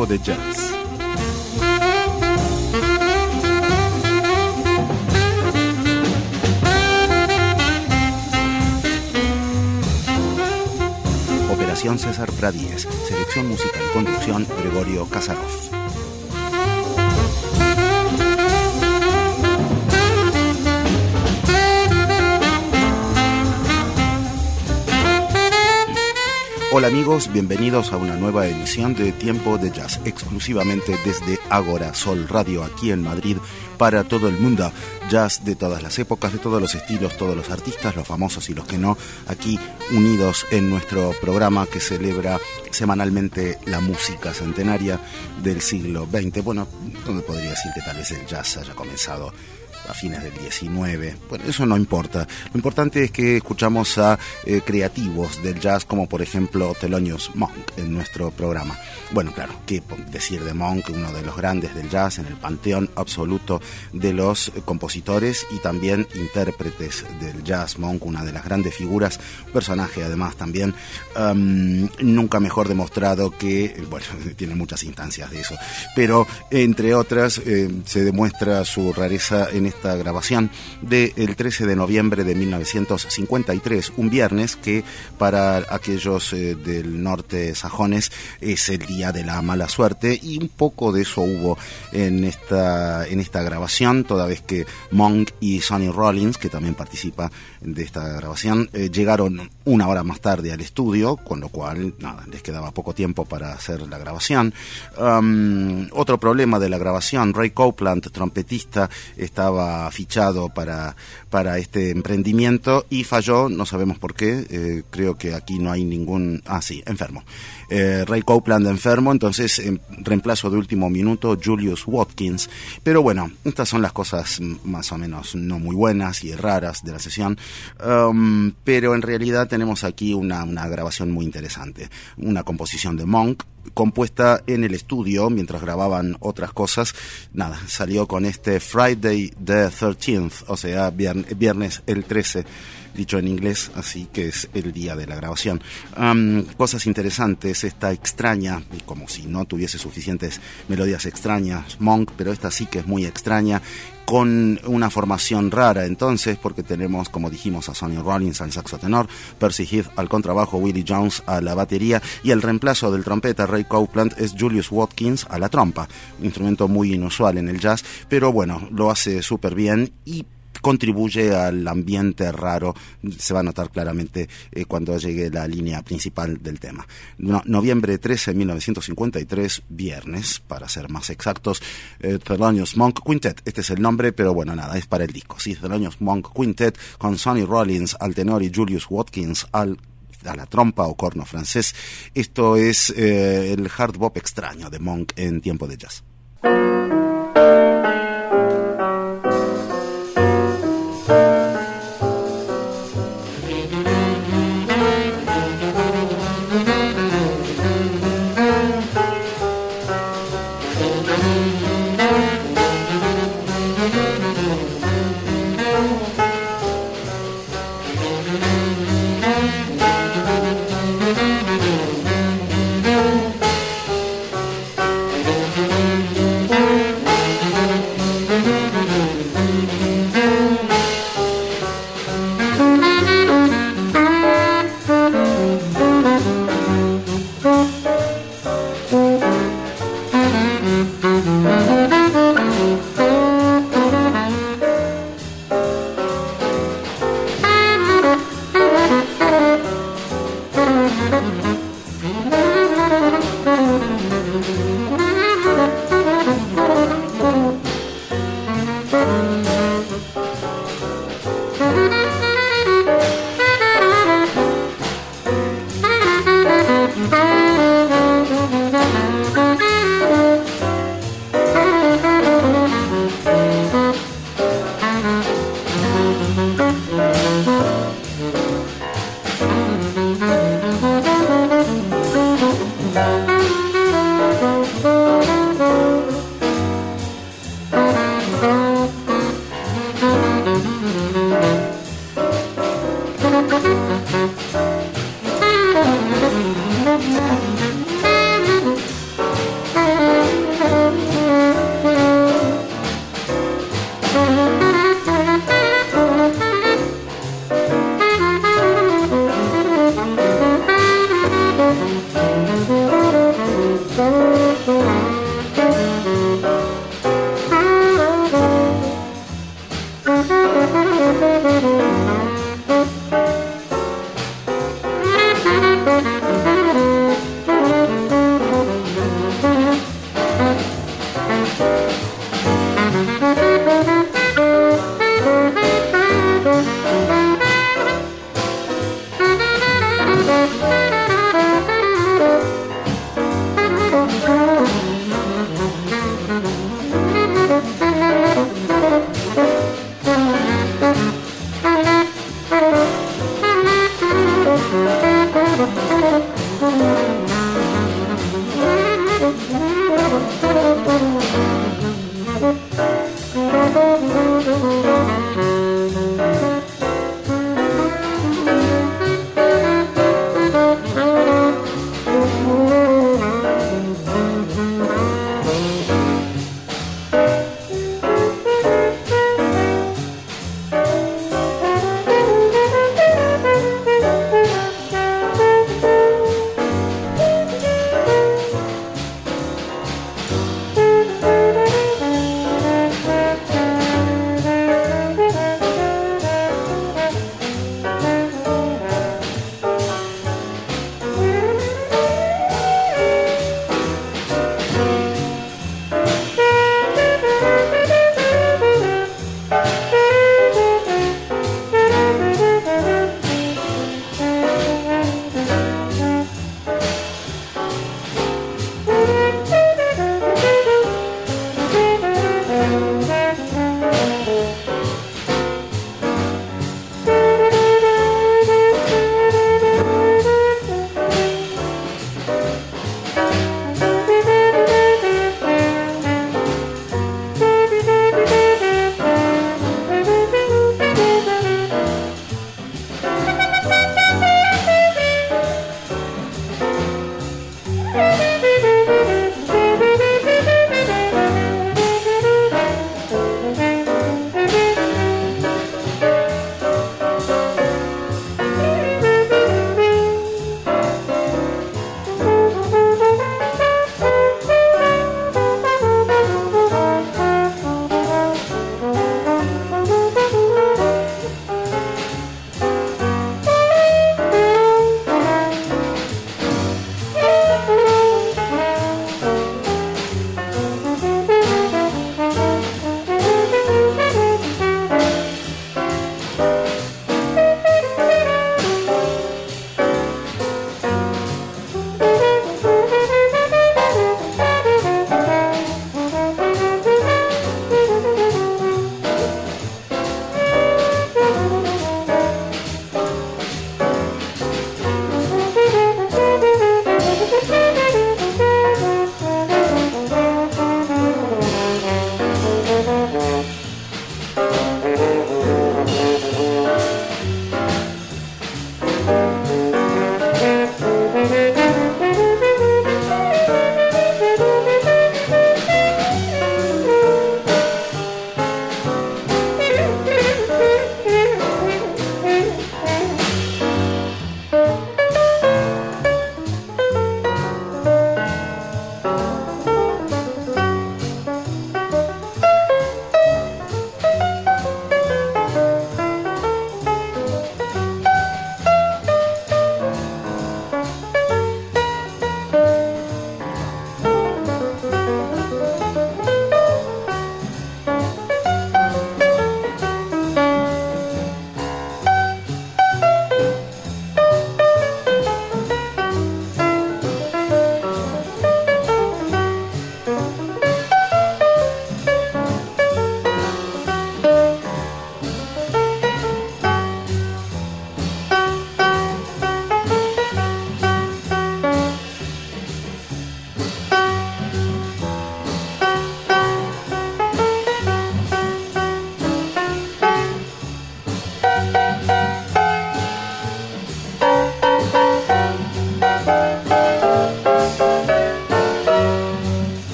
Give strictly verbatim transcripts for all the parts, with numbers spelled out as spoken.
Tiempo de Jazz. Operación César Pradíez, selección musical y conducción Gregorio Kasarov. Hola amigos, bienvenidos a una nueva emisión de Tiempo de Jazz, exclusivamente desde Ágora Sol Radio, aquí en Madrid, para todo el mundo. Jazz de todas las épocas, de todos los estilos, todos los artistas, los famosos y los que no, aquí unidos en nuestro programa que celebra semanalmente la música centenaria del siglo veinte. Bueno, donde podría decir que tal vez el jazz haya comenzado a fines del diecinueve. Bueno, eso no importa. Lo importante es que escuchamos a eh, creativos del jazz, como por ejemplo Thelonious Monk en nuestro programa. Bueno, claro, qué decir de Monk, uno de los grandes del jazz, en el panteón absoluto de los eh, compositores y también intérpretes del jazz. Monk, una de las grandes figuras, un personaje además también um, nunca mejor demostrado que, bueno, tiene muchas instancias de eso, pero entre otras eh, se demuestra su rareza en esta grabación del trece de noviembre de mil novecientos cincuenta y tres, un viernes que para aquellos eh, del norte sajones es el día de la mala suerte, y un poco de eso hubo en esta, en esta grabación, toda vez que Monk y Sonny Rollins, que también participa de esta grabación, eh, llegaron una hora más tarde al estudio, con lo cual nada, les quedaba poco tiempo para hacer la grabación. Um, otro problema de la grabación: Ray Copeland, trompetista, estaba fichado para, para este emprendimiento y falló, no sabemos por qué, eh, creo que aquí no hay ningún... Ah, sí, enfermo. Eh, Ray Copeland enfermo, entonces en reemplazo de último minuto Julius Watkins. Pero bueno, estas son las cosas más o menos no muy buenas y raras de la sesión, um, pero en realidad tenemos aquí una, una grabación muy interesante, una composición de Monk, compuesta en el estudio mientras grababan otras cosas. Nada, salió con este Friday the thirteenth, o sea, viernes, viernes el trece, dicho en inglés, así que es el día de la grabación. Um, cosas interesantes, esta extraña, como si no tuviese suficientes melodías extrañas, Monk, pero esta sí que es muy extraña, con una formación rara entonces, porque tenemos, como dijimos, a Sonny Rollins al saxo tenor, Percy Heath al contrabajo, Willie Jones a la batería, y el reemplazo del trompeta Ray Copeland es Julius Watkins a la trompa, un instrumento muy inusual en el jazz, pero bueno, lo hace súper bien y contribuye al ambiente raro. Se va a notar claramente eh, cuando llegue la línea principal del tema. No, noviembre trece de mil novecientos cincuenta y tres, viernes, para ser más exactos, eh, Thelonious Monk Quintet. Este es el nombre, pero bueno, nada, es para el disco. Sí, Thelonious Monk Quintet, con Sonny Rollins al tenor y Julius Watkins al a la trompa o corno francés. Esto es eh, el hard bop extraño de Monk en Tiempo de Jazz.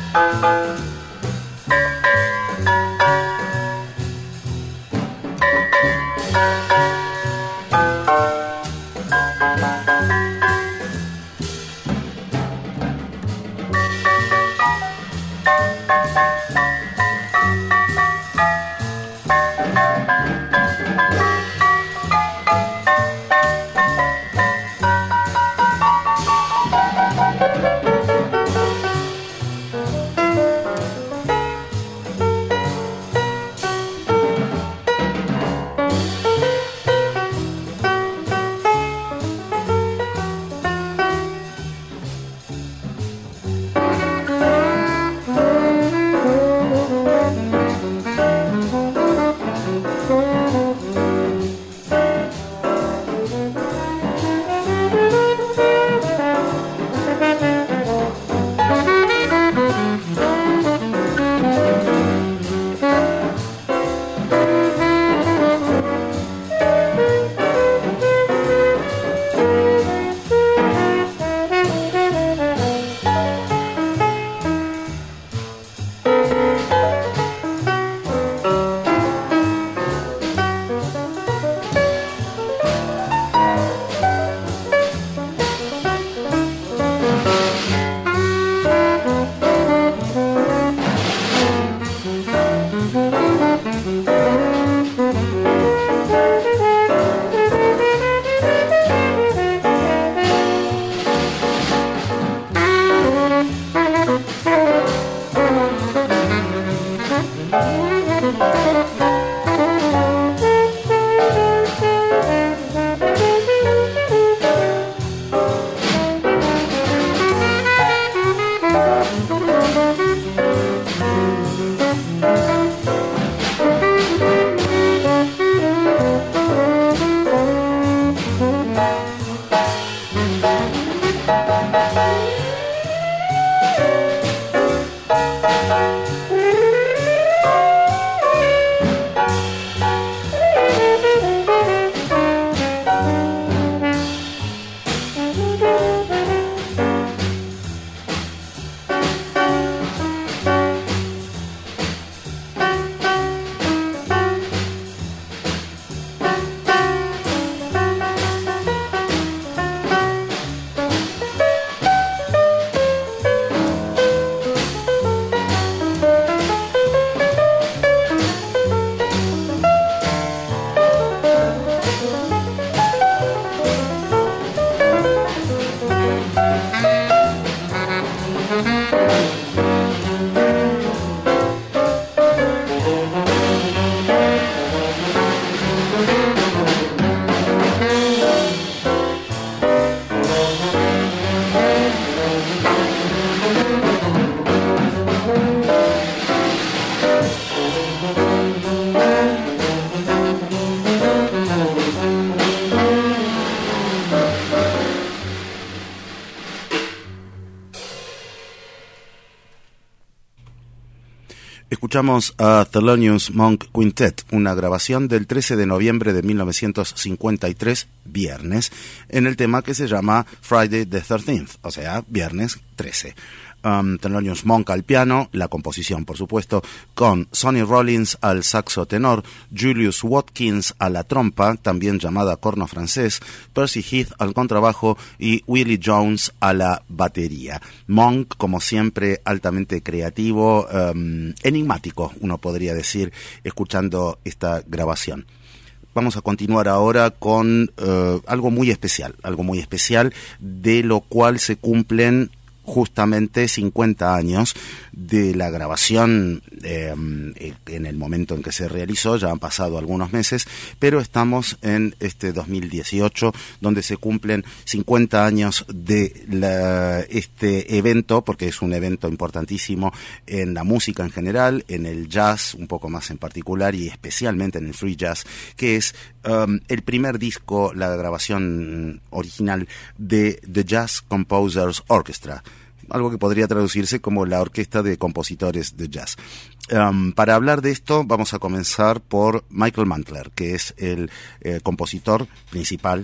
Escuchamos a Thelonious Monk Quintet, una grabación del trece de noviembre de mil novecientos cincuenta y tres, viernes, en el tema que se llama Friday the thirteenth, o sea, viernes trece. Um, Thelonious Monk al piano, la composición por supuesto, con Sonny Rollins al saxo tenor, Julius Watkins a la trompa, también llamada corno francés, Percy Heath al contrabajo y Willie Jones a la batería. Monk, como siempre, altamente creativo, um, enigmático, uno podría decir, escuchando esta grabación. Vamos a continuar ahora con uh, algo muy especial, algo muy especial, de lo cual se cumplen justamente cincuenta años de la grabación. Eh, en el momento en que se realizó, ya han pasado algunos meses, pero estamos en este dos mil dieciocho, donde se cumplen cincuenta años de la, este evento, porque es un evento importantísimo en la música en general, en el jazz un poco más en particular y especialmente en el free jazz, que es um, el primer disco, la grabación original de The Jazz Composers Orchestra, algo que podría traducirse como la orquesta de compositores de jazz. Um, para hablar de esto vamos a comenzar por Michael Mantler, que es el eh, compositor principal,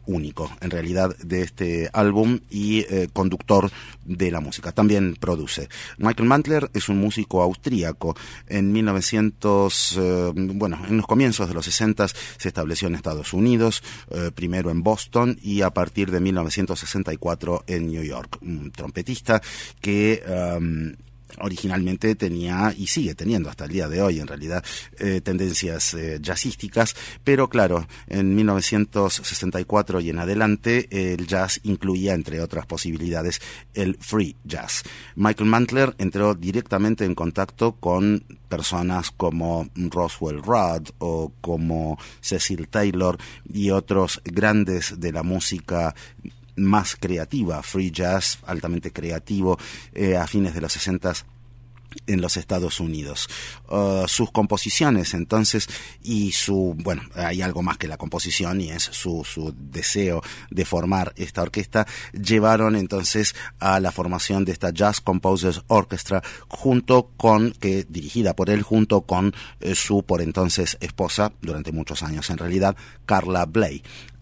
único, en realidad, de este álbum y eh, conductor de la música. También produce. Michael Mantler es un músico austríaco. En mil novecientos, eh, bueno, en los comienzos de los sesenta se estableció en Estados Unidos, eh, primero en Boston y a partir de mil novecientos sesenta y cuatro en New York. Un trompetista que um, originalmente tenía, y sigue teniendo hasta el día de hoy en realidad, eh, tendencias eh, jazzísticas, pero claro, en mil novecientos sesenta y cuatro y en adelante el jazz incluía, entre otras posibilidades, el free jazz. Michael Mantler entró directamente en contacto con personas como Roswell Rudd o como Cecil Taylor y otros grandes de la música más creativa, free jazz, altamente creativo, eh, a fines de los sesentas en los Estados Unidos. Uh, sus composiciones, entonces, y su, bueno, hay algo más que la composición y es su, su deseo de formar esta orquesta, llevaron entonces a la formación de esta Jazz Composers Orchestra junto con, que dirigida por él, junto con eh, su por entonces esposa, durante muchos años en realidad, Carla Bley.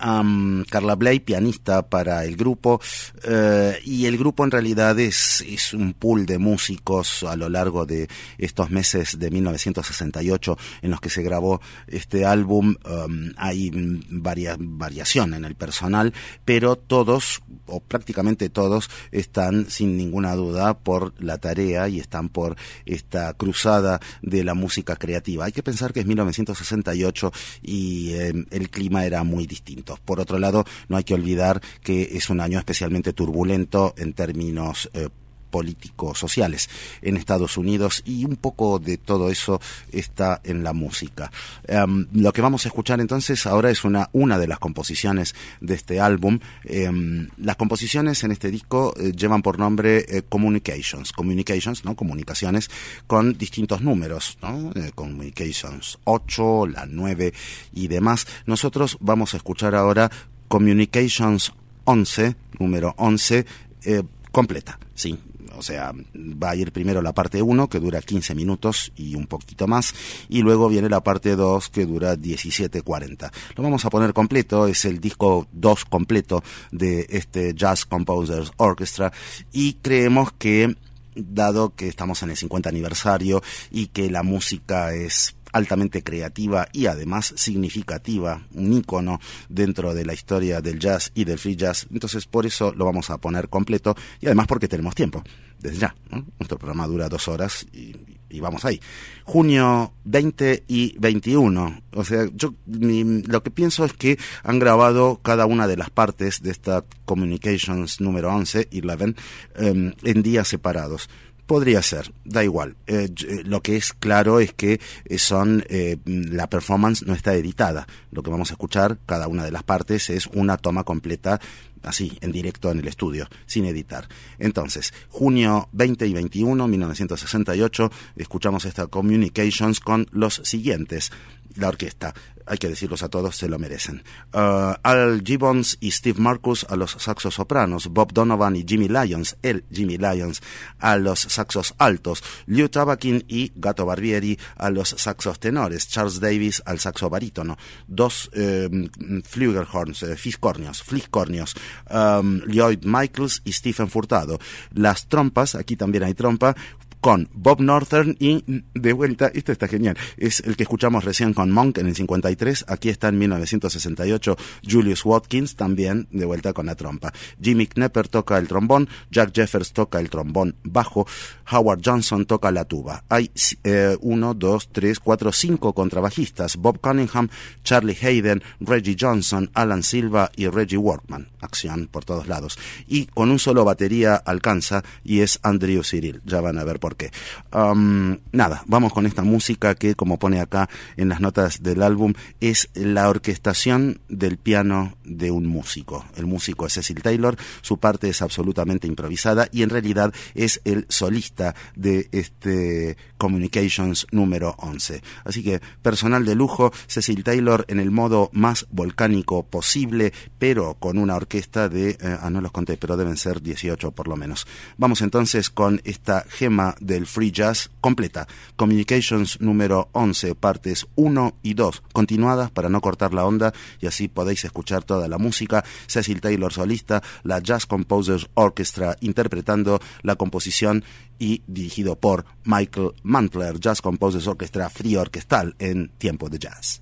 Um, Carla Bley, pianista para el grupo, uh, y el grupo en realidad es, es un pool de músicos a lo largo de estos meses de mil novecientos sesenta y ocho en los que se grabó este álbum. Um, hay varia, variación en el personal, pero todos, o prácticamente todos, están sin ninguna duda por la tarea y están por esta cruzada de la música creativa. Hay que pensar que es mil novecientos sesenta y ocho y eh, el clima era muy distinto. Por otro lado, no hay que olvidar que es un año especialmente turbulento en términos eh, políticos sociales en Estados Unidos, y un poco de todo eso está en la música. Um, lo que vamos a escuchar entonces ahora es una, una de las composiciones de este álbum. Um, las composiciones en este disco eh, llevan por nombre eh, Communications, Communications, ¿no? Comunicaciones con distintos números, ¿no? Eh, Communications ocho, la nueve y demás. Nosotros vamos a escuchar ahora Communications once, número once, eh, completa, sí. O sea, va a ir primero la parte uno, que dura quince minutos y un poquito más, y luego viene la parte dos, que dura diecisiete cuarenta. Lo vamos a poner completo, es el disco dos completo de este Jazz Composers Orchestra, y creemos que, dado que estamos en el cincuenta aniversario y que la música es altamente creativa y además significativa, un ícono dentro de la historia del jazz y del free jazz, entonces por eso lo vamos a poner completo, y además porque tenemos tiempo, desde ya, ¿no? Nuestro programa dura dos horas y, y vamos ahí. Junio veinte y veintiuno, o sea, yo mi, lo que pienso es que han grabado cada una de las partes de esta Communications número once, once, um, en días separados. Podría ser, da igual. Eh, lo que es claro es que son, eh, la performance no está editada. Lo que vamos a escuchar, cada una de las partes, es una toma completa, así, en directo en el estudio, sin editar. Entonces, junio veinte y veintiuno, mil novecientos sesenta y ocho, escuchamos esta Communications con los siguientes. La orquesta, hay que decirlos a todos, se lo merecen. Uh, Al Gibbons y Steve Marcus a los saxos sopranos, Bob Donovan y Jimmy Lyons, el Jimmy Lyons, a los saxos altos, Lew Tabakin y Gato Barbieri a los saxos tenores, Charles Davis al saxo barítono, dos eh, flugelhorns, eh, fiscornios, fliscornios, um, Lloyd Michaels y Stephen Furtado. Las trompas, aquí también hay trompa, con Bob Northern, y de vuelta, esto está genial, es el que escuchamos recién con Monk en el cincuenta y tres, aquí está en mil novecientos sesenta y ocho Julius Watkins, también de vuelta con la trompa. Jimmy Knepper toca el trombón, Jack Jeffers toca el trombón bajo, Howard Johnson toca la tuba. Hay eh, uno, dos, tres, cuatro, cinco contrabajistas, Bob Cunningham, Charlie Hayden, Reggie Johnson, Alan Silva y Reggie Workman. Acción por todos lados. Y con un solo batería alcanza, y es Andrew Cyril. Ya van a ver por qué. Um, nada, vamos con esta música que, como pone acá en las notas del álbum, es la orquestación del piano de un músico. El músico es Cecil Taylor, su parte es absolutamente improvisada y en realidad es el solista de este Communications número once. Así que personal de lujo, Cecil Taylor en el modo más volcánico posible, pero con una orquesta de, eh, ah, no los conté, pero deben ser dieciocho por lo menos. Vamos entonces con esta gema del free jazz completa. Communications número once, partes uno y dos, continuadas para no cortar la onda, y así podéis escuchar toda la música. Cecil Taylor solista, la Jazz Composers Orchestra interpretando la composición y dirigido por Michael Mantler, Jazz Composers Orchestra Free Orquestal en Tiempo de Jazz.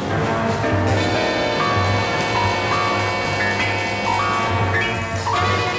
Thank you.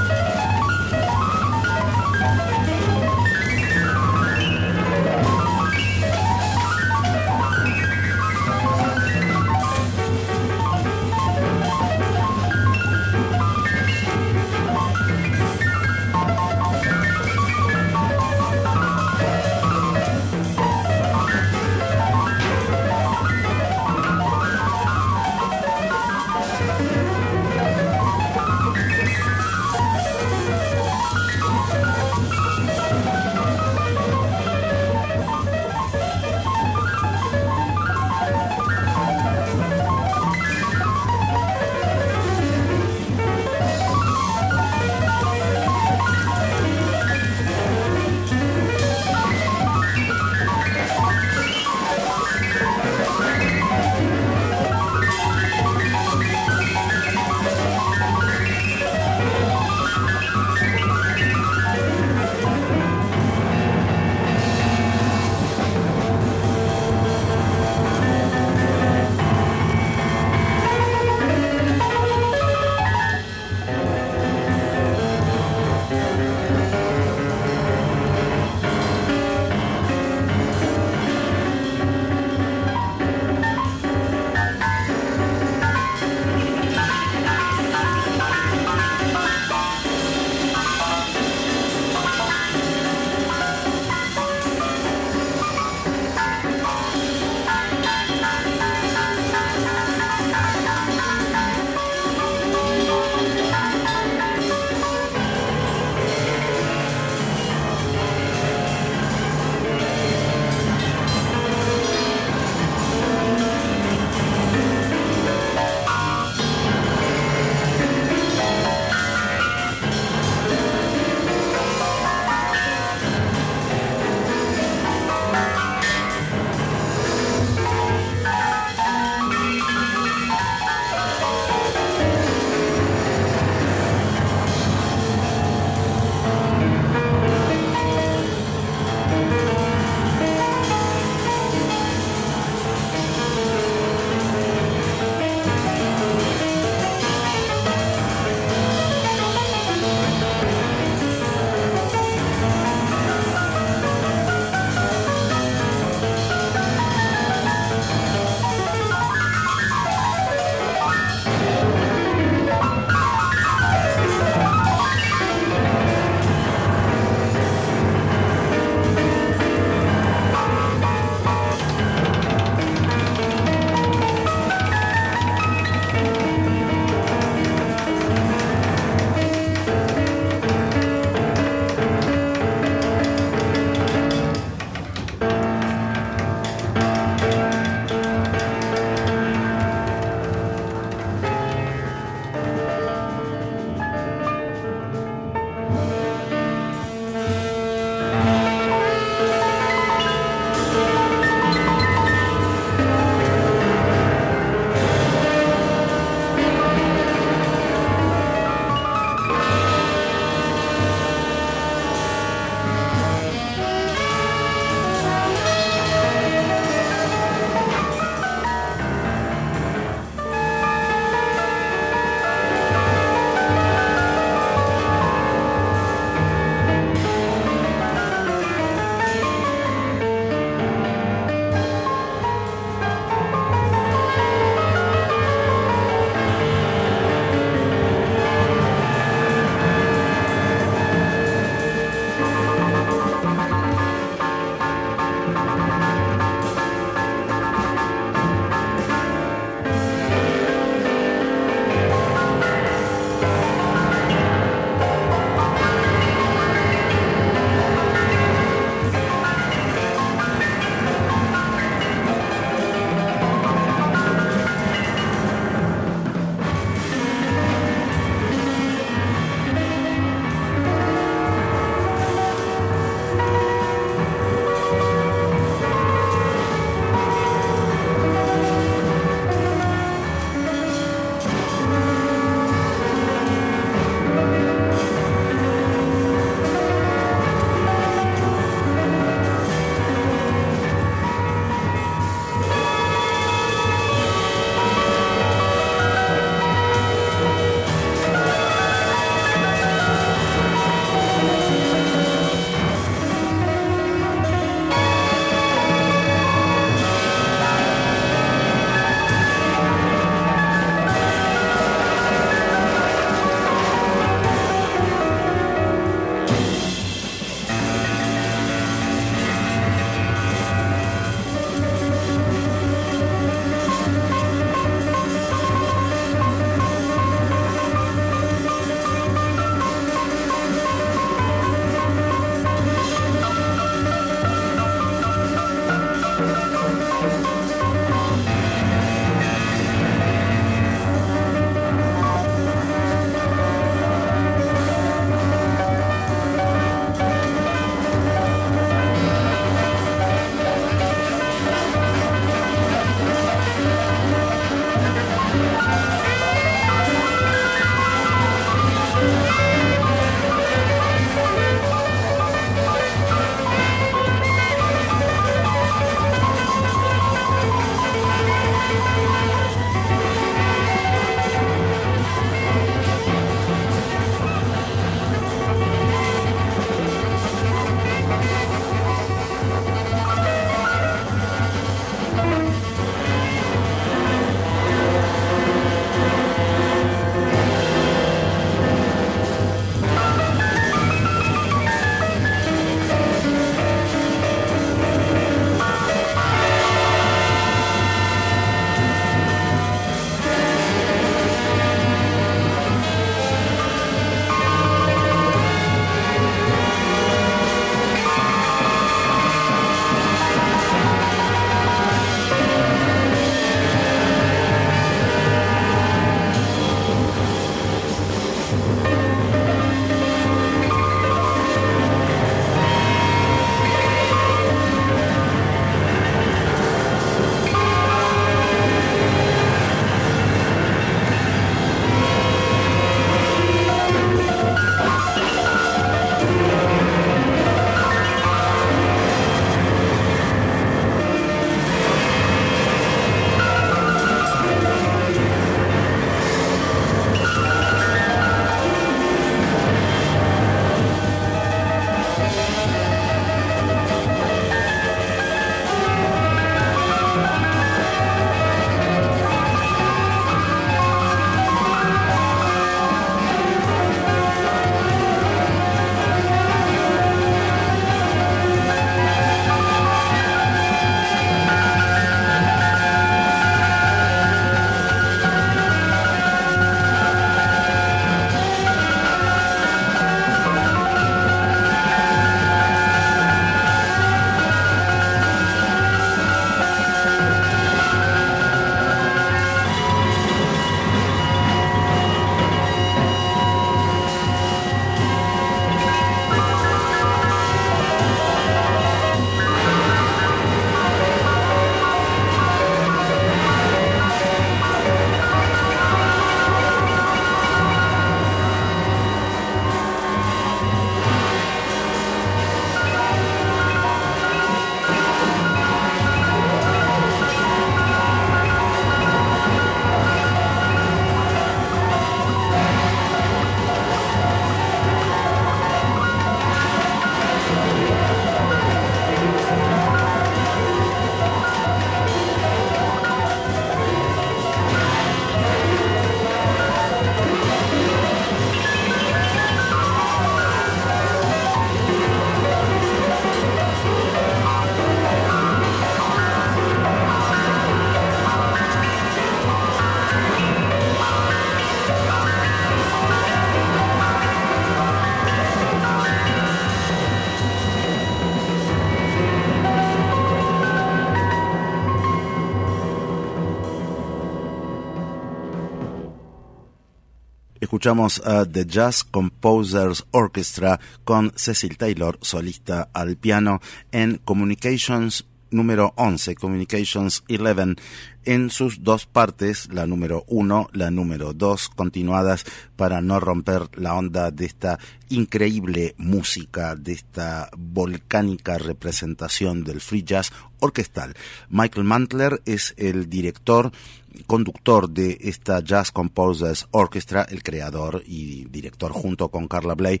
Escuchamos a The Jazz Composers Orchestra con Cecil Taylor, solista al piano, en Communications número once, Communications once, en sus dos partes, la número uno, la número dos, continuadas para no romper la onda de esta increíble música, de esta volcánica representación del free jazz orquestal. Michael Mantler es el director, conductor de esta Jazz Composers Orchestra, el creador y director junto con Carla Bley.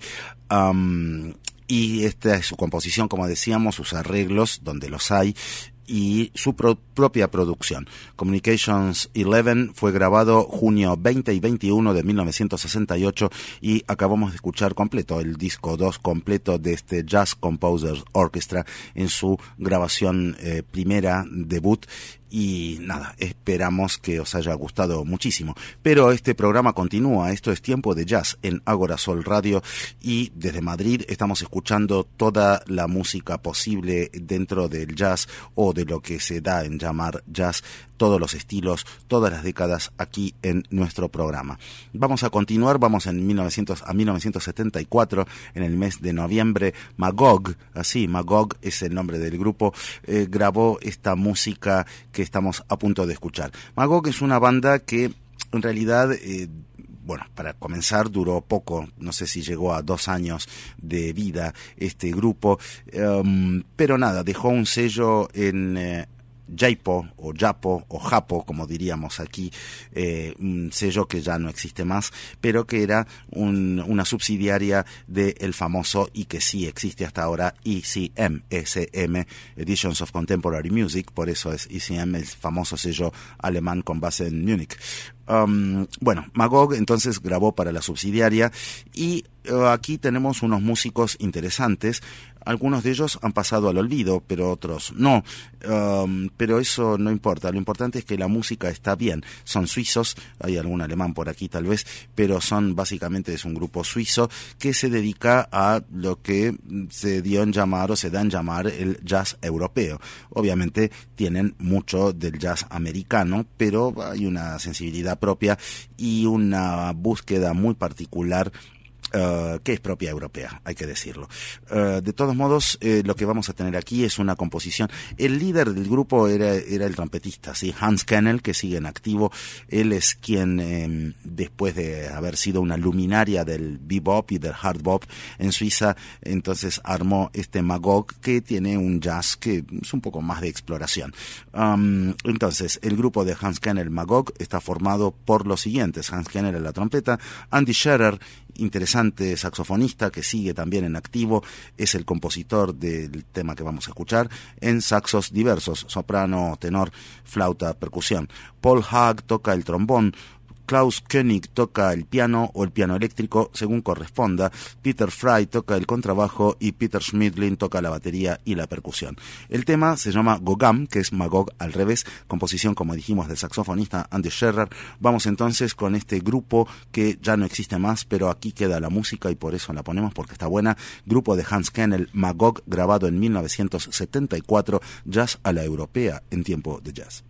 Um, y esta es su composición, como decíamos, sus arreglos, donde los hay, y su pro propia producción. Communications once fue grabado junio veinte y veintiuno de mil novecientos sesenta y ocho y acabamos de escuchar completo el disco dos completo de este Jazz Composers Orchestra en su grabación eh, primera, debut. Y nada, esperamos que os haya gustado muchísimo. Pero este programa continúa, esto es Tiempo de Jazz en Ágora Sol Radio, y desde Madrid estamos escuchando toda la música posible dentro del jazz, o de lo que se da en llamar jazz, todos los estilos, todas las décadas aquí en nuestro programa. Vamos a continuar, vamos en mil novecientos, a mil novecientos setenta y cuatro, en el mes de noviembre. Magog, así, Magog es el nombre del grupo, eh, grabó esta música que estamos a punto de escuchar. Magog es una banda que en realidad, eh, bueno, para comenzar duró poco, no sé si llegó a dos años de vida este grupo, um, pero nada, dejó un sello en eh, Jaipo o Japo o Japo, como diríamos aquí, eh, un sello que ya no existe más, pero que era un, una subsidiaria del famoso, y que sí existe hasta ahora, E C M, E C M, Editions of Contemporary Music, por eso es E C M, el famoso sello alemán con base en Múnich. Um, bueno, Magog entonces grabó para la subsidiaria, y uh, aquí tenemos unos músicos interesantes. Algunos de ellos han pasado al olvido, pero otros no. Um, pero eso no importa. Lo importante es que la música está bien. Son suizos, hay algún alemán por aquí tal vez, pero son básicamente es un grupo suizo que se dedica a lo que se dio en llamar o se da en llamar el jazz europeo. Obviamente tienen mucho del jazz americano, pero hay una sensibilidad propia y una búsqueda muy particular Uh, que es propia europea, hay que decirlo. Uh, de todos modos, eh, lo que vamos a tener aquí es una composición. El líder del grupo era, era el trompetista, ¿sí? Hans Kennel, que sigue en activo. Él es quien, eh, después de haber sido una luminaria del bebop y del hard bop en Suiza, entonces armó este Magog, que tiene un jazz que es un poco más de exploración. Um, entonces, el grupo de Hans Kennel Magog está formado por los siguientes: Hans Kennel en la trompeta, Andy Scherer, interesante saxofonista que sigue también en activo, es el compositor del tema que vamos a escuchar, en saxos diversos, soprano, tenor, flauta, percusión. Paul Haag toca el trombón, Klaus Koenig toca el piano o el piano eléctrico, según corresponda. Peter Fry toca el contrabajo y Peter Schmidlin toca la batería y la percusión. El tema se llama Gogam, que es Magog al revés, composición, como dijimos, del saxofonista Andy Scherer. Vamos entonces con este grupo que ya no existe más, pero aquí queda la música y por eso la ponemos, porque está buena. Grupo de Hans Kennel, Magog, grabado en mil novecientos setenta y cuatro, jazz a la europea en Tiempo de Jazz.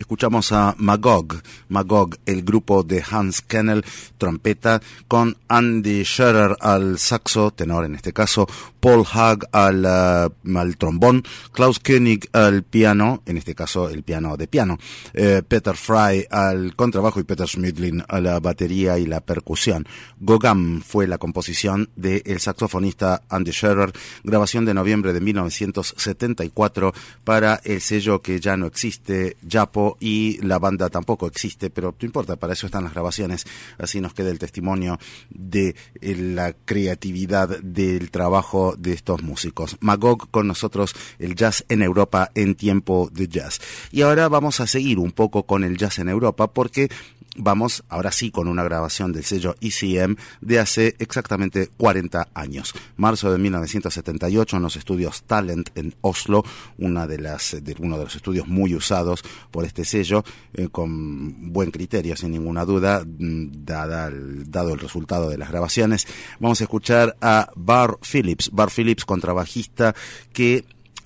escuchamos a Magog, Magog, el grupo de Hans Kennel, trompeta, con Andy Scherer al saxo, tenor en este caso, Paul Hag al, uh, al trombón, Klaus Koenig al piano, en este caso el piano de piano, eh, Peter Fry al contrabajo y Peter Schmidlin a la batería y la percusión. Gogam fue la composición del saxofonista Andy Scherer, grabación de noviembre de mil novecientos setenta y cuatro para el sello que ya no existe, Japo, y la banda tampoco existe, pero no importa, para eso están las grabaciones, así nos queda el testimonio de la creatividad del trabajo de estos músicos. Magog con nosotros, el jazz en Europa en tiempo de jazz. Y ahora vamos a seguir un poco con el jazz en Europa, porque vamos ahora sí con una grabación del sello E C M de hace exactamente cuarenta años. Marzo de mil novecientos setenta y ocho en los estudios Talent en Oslo, una de las, de, uno de los estudios muy usados por este sello, eh, con buen criterio sin ninguna duda, dada el, dado el resultado de las grabaciones. Vamos a escuchar a Barr Phillips, Barr Phillips, contrabajista, que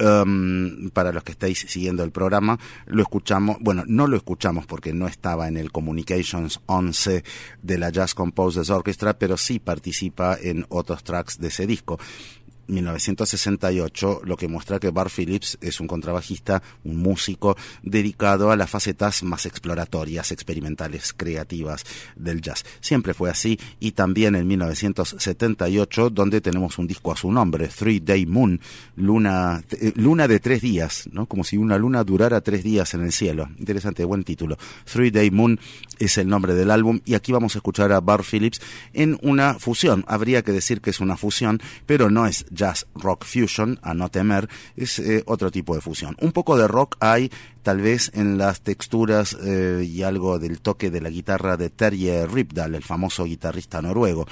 Um, para los que estáis siguiendo el programa, lo escuchamos, bueno, no lo escuchamos porque no estaba en el Communications once de la Jazz Composers Orchestra, pero sí participa en otros tracks de ese disco. mil novecientos sesenta y ocho, lo que muestra que Barr Phillips es un contrabajista, un músico dedicado a las facetas más exploratorias, experimentales, creativas del jazz. Siempre fue así, y también en mil novecientos setenta y ocho, donde tenemos un disco a su nombre, Three Day Moon, luna, eh, luna de tres días, ¿no? Como si una luna durara tres días en el cielo. Interesante, buen título. Three Day Moon es el nombre del álbum, y aquí vamos a escuchar a Barr Phillips en una fusión. Habría que decir que es una fusión, pero no es jazz rock fusion, a no temer, es eh, otro tipo de fusión. Un poco de rock hay tal vez en las texturas eh, y algo del toque de la guitarra de Terje Rypdal, el famoso guitarrista noruego.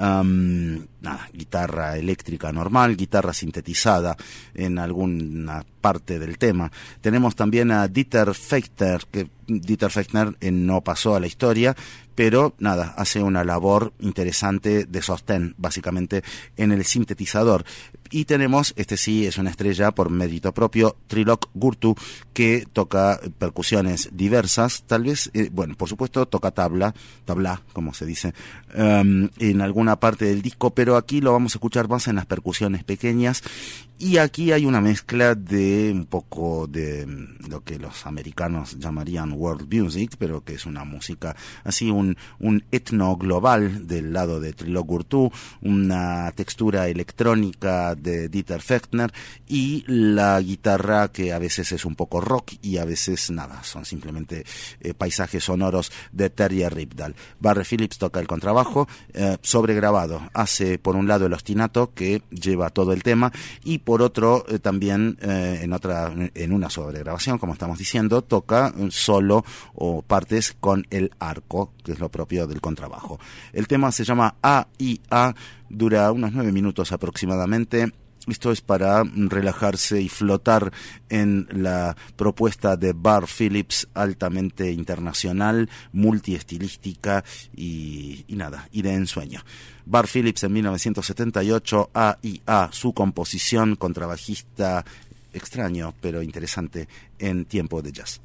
Um, nada, guitarra eléctrica normal, guitarra sintetizada en alguna parte del tema. Tenemos también a Dieter Fechner, que Dieter Fechner eh, no pasó a la historia, pero nada, hace una labor interesante de sostén, básicamente, en el sintetizador. Y tenemos, este sí es una estrella por mérito propio, Trilok Gurtu, que toca percusiones diversas, tal vez, eh, bueno, por supuesto toca tabla, tabla, como se dice, um, en alguna parte del disco, pero aquí lo vamos a escuchar más en las percusiones pequeñas. Y aquí hay una mezcla de un poco de lo que los americanos llamarían world music, pero que es una música así, un, un etno global del lado de Trilok Gurtu, una textura electrónica de Dieter Fechner, y la guitarra que a veces es un poco rock y a veces nada, son simplemente eh, paisajes sonoros de Terje Rypdal. Barr Phillips toca el contrabajo, eh, sobregrabado, hace por un lado el ostinato que lleva todo el tema, y por otro eh, también eh, en otra en una sobregrabación, como estamos diciendo, toca solo o partes con el arco, que es lo propio del contrabajo. El tema se llama A I A, dura unos nueve minutos aproximadamente. Esto es para relajarse y flotar en la propuesta de Barr Phillips, altamente internacional, multiestilística y, y nada, y de ensueño. Barr Phillips en mil novecientos setenta y ocho, A I A, su composición, contrabajista extraño pero interesante en tiempo de jazz.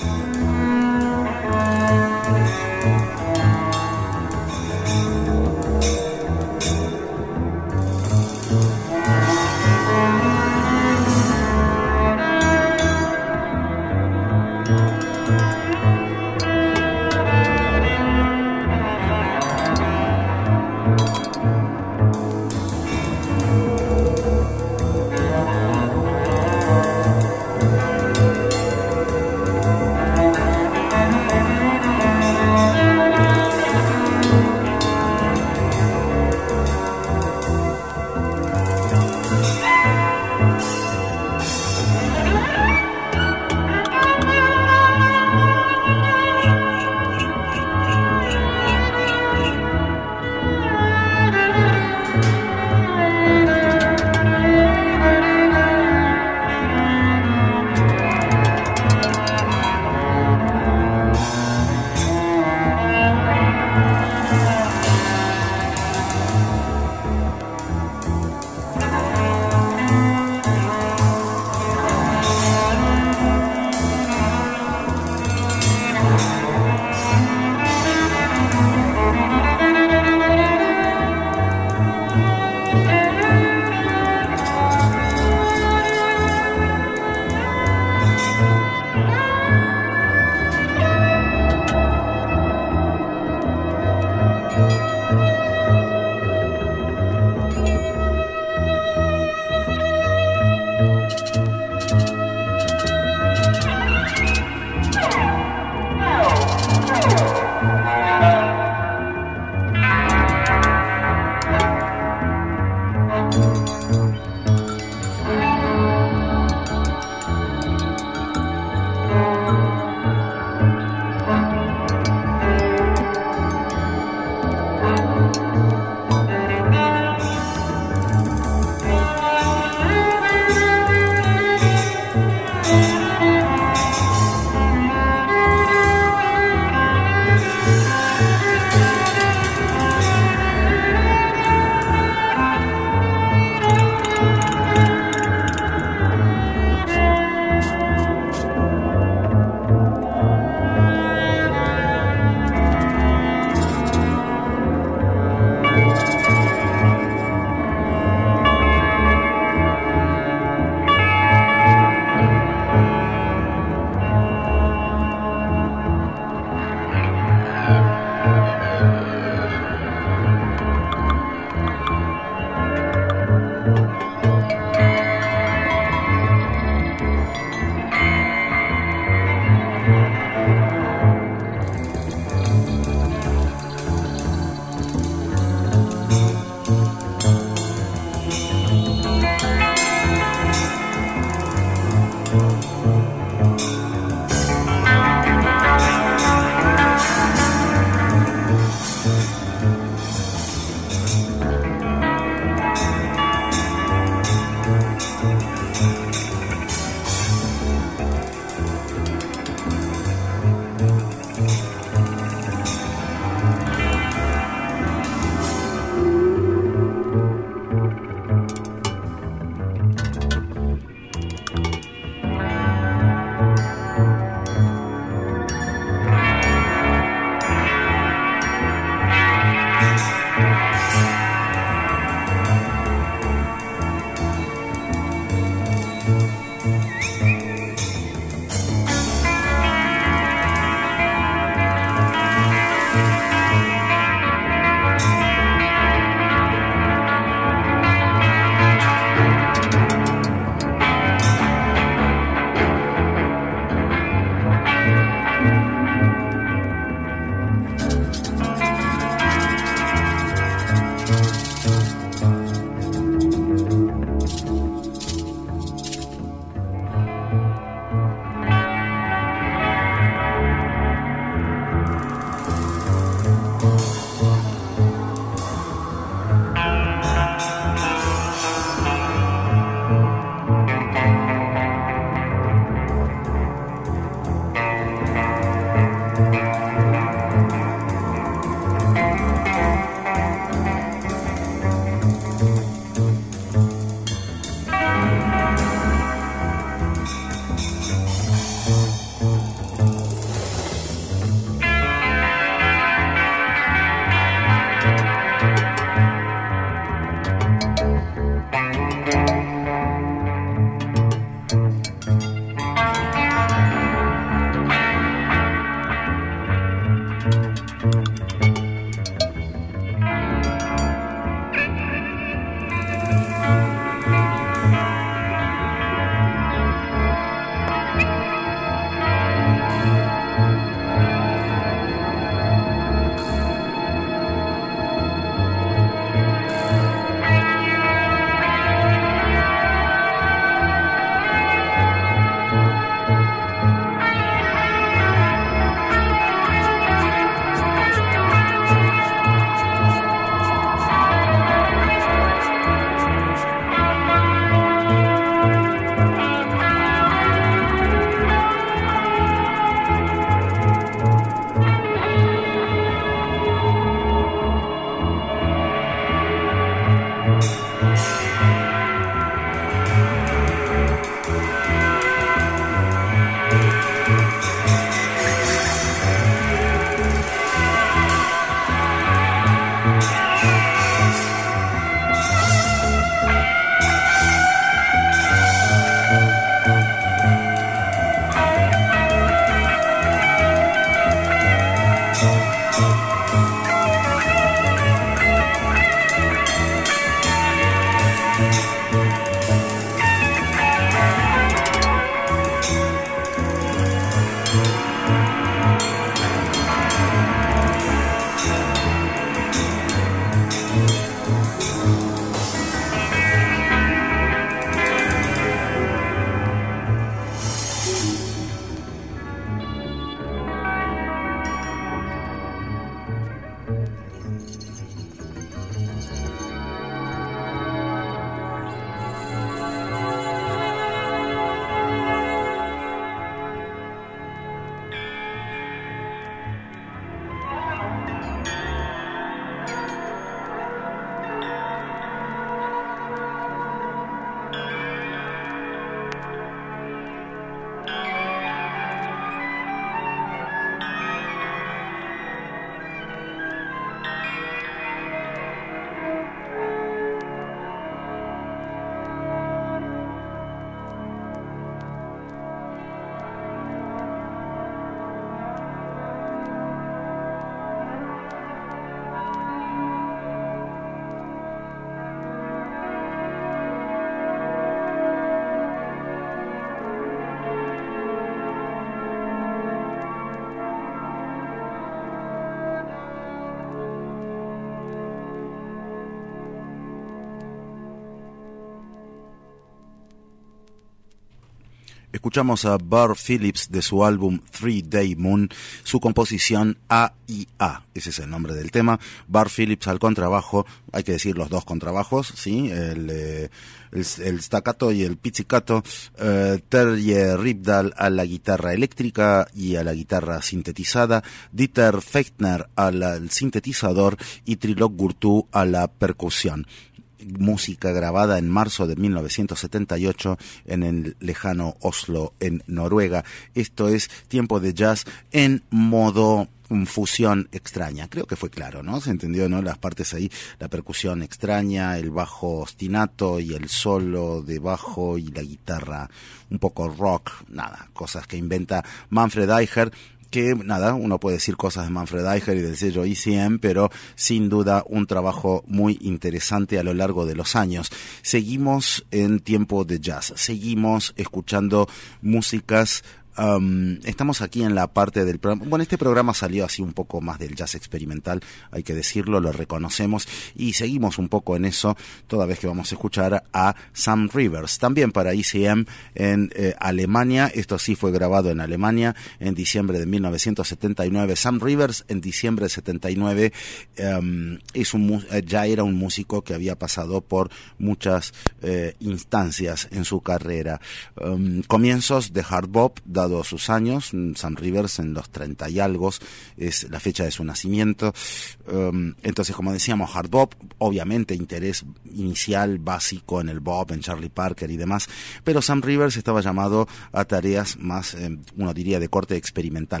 Escuchamos a Burt Phillips de su álbum Three Day Moon, su composición A I A, ese es el nombre del tema. Burt Phillips al contrabajo, hay que decir los dos contrabajos, ¿sí? El, eh, el, el staccato y el pizzicato, eh, Terje Rypdal a la guitarra eléctrica y a la guitarra sintetizada, Dieter Fechner al, al sintetizador y Trilok Gurtu a la percusión. Música grabada en marzo de mil novecientos setenta y ocho en el lejano Oslo, en Noruega. Esto es Tiempo de Jazz en modo fusión extraña. Creo que fue claro, ¿no? Se entendió, ¿no? Las partes ahí, la percusión extraña, el bajo ostinato y el solo de bajo y la guitarra un poco rock, nada, cosas que inventa Manfred Eicher, que nada, uno puede decir cosas de Manfred Eicher y del sello E C M, pero sin duda un trabajo muy interesante a lo largo de los años. Seguimos en Tiempo de Jazz, seguimos escuchando músicas. Um, estamos aquí en la parte del programa. Bueno, este programa salió así un poco más del jazz experimental, hay que decirlo, lo reconocemos y seguimos un poco en eso toda vez que vamos a escuchar a Sam Rivers, también para E C M en eh, Alemania. Esto sí fue grabado en Alemania en diciembre de mil novecientos setenta y nueve. Sam Rivers en diciembre de setenta y nueve um, es un, ya era un músico que había pasado por muchas eh, instancias en su carrera. Um, comienzos de hard bop, dado sus años. Sam Rivers en los treinta y algo es la fecha de su nacimiento. Um, entonces, como decíamos, hard bop, obviamente interés inicial básico en el bop, en Charlie Parker y demás, pero Sam Rivers estaba llamado a tareas más, eh, uno diría, de corte experimental.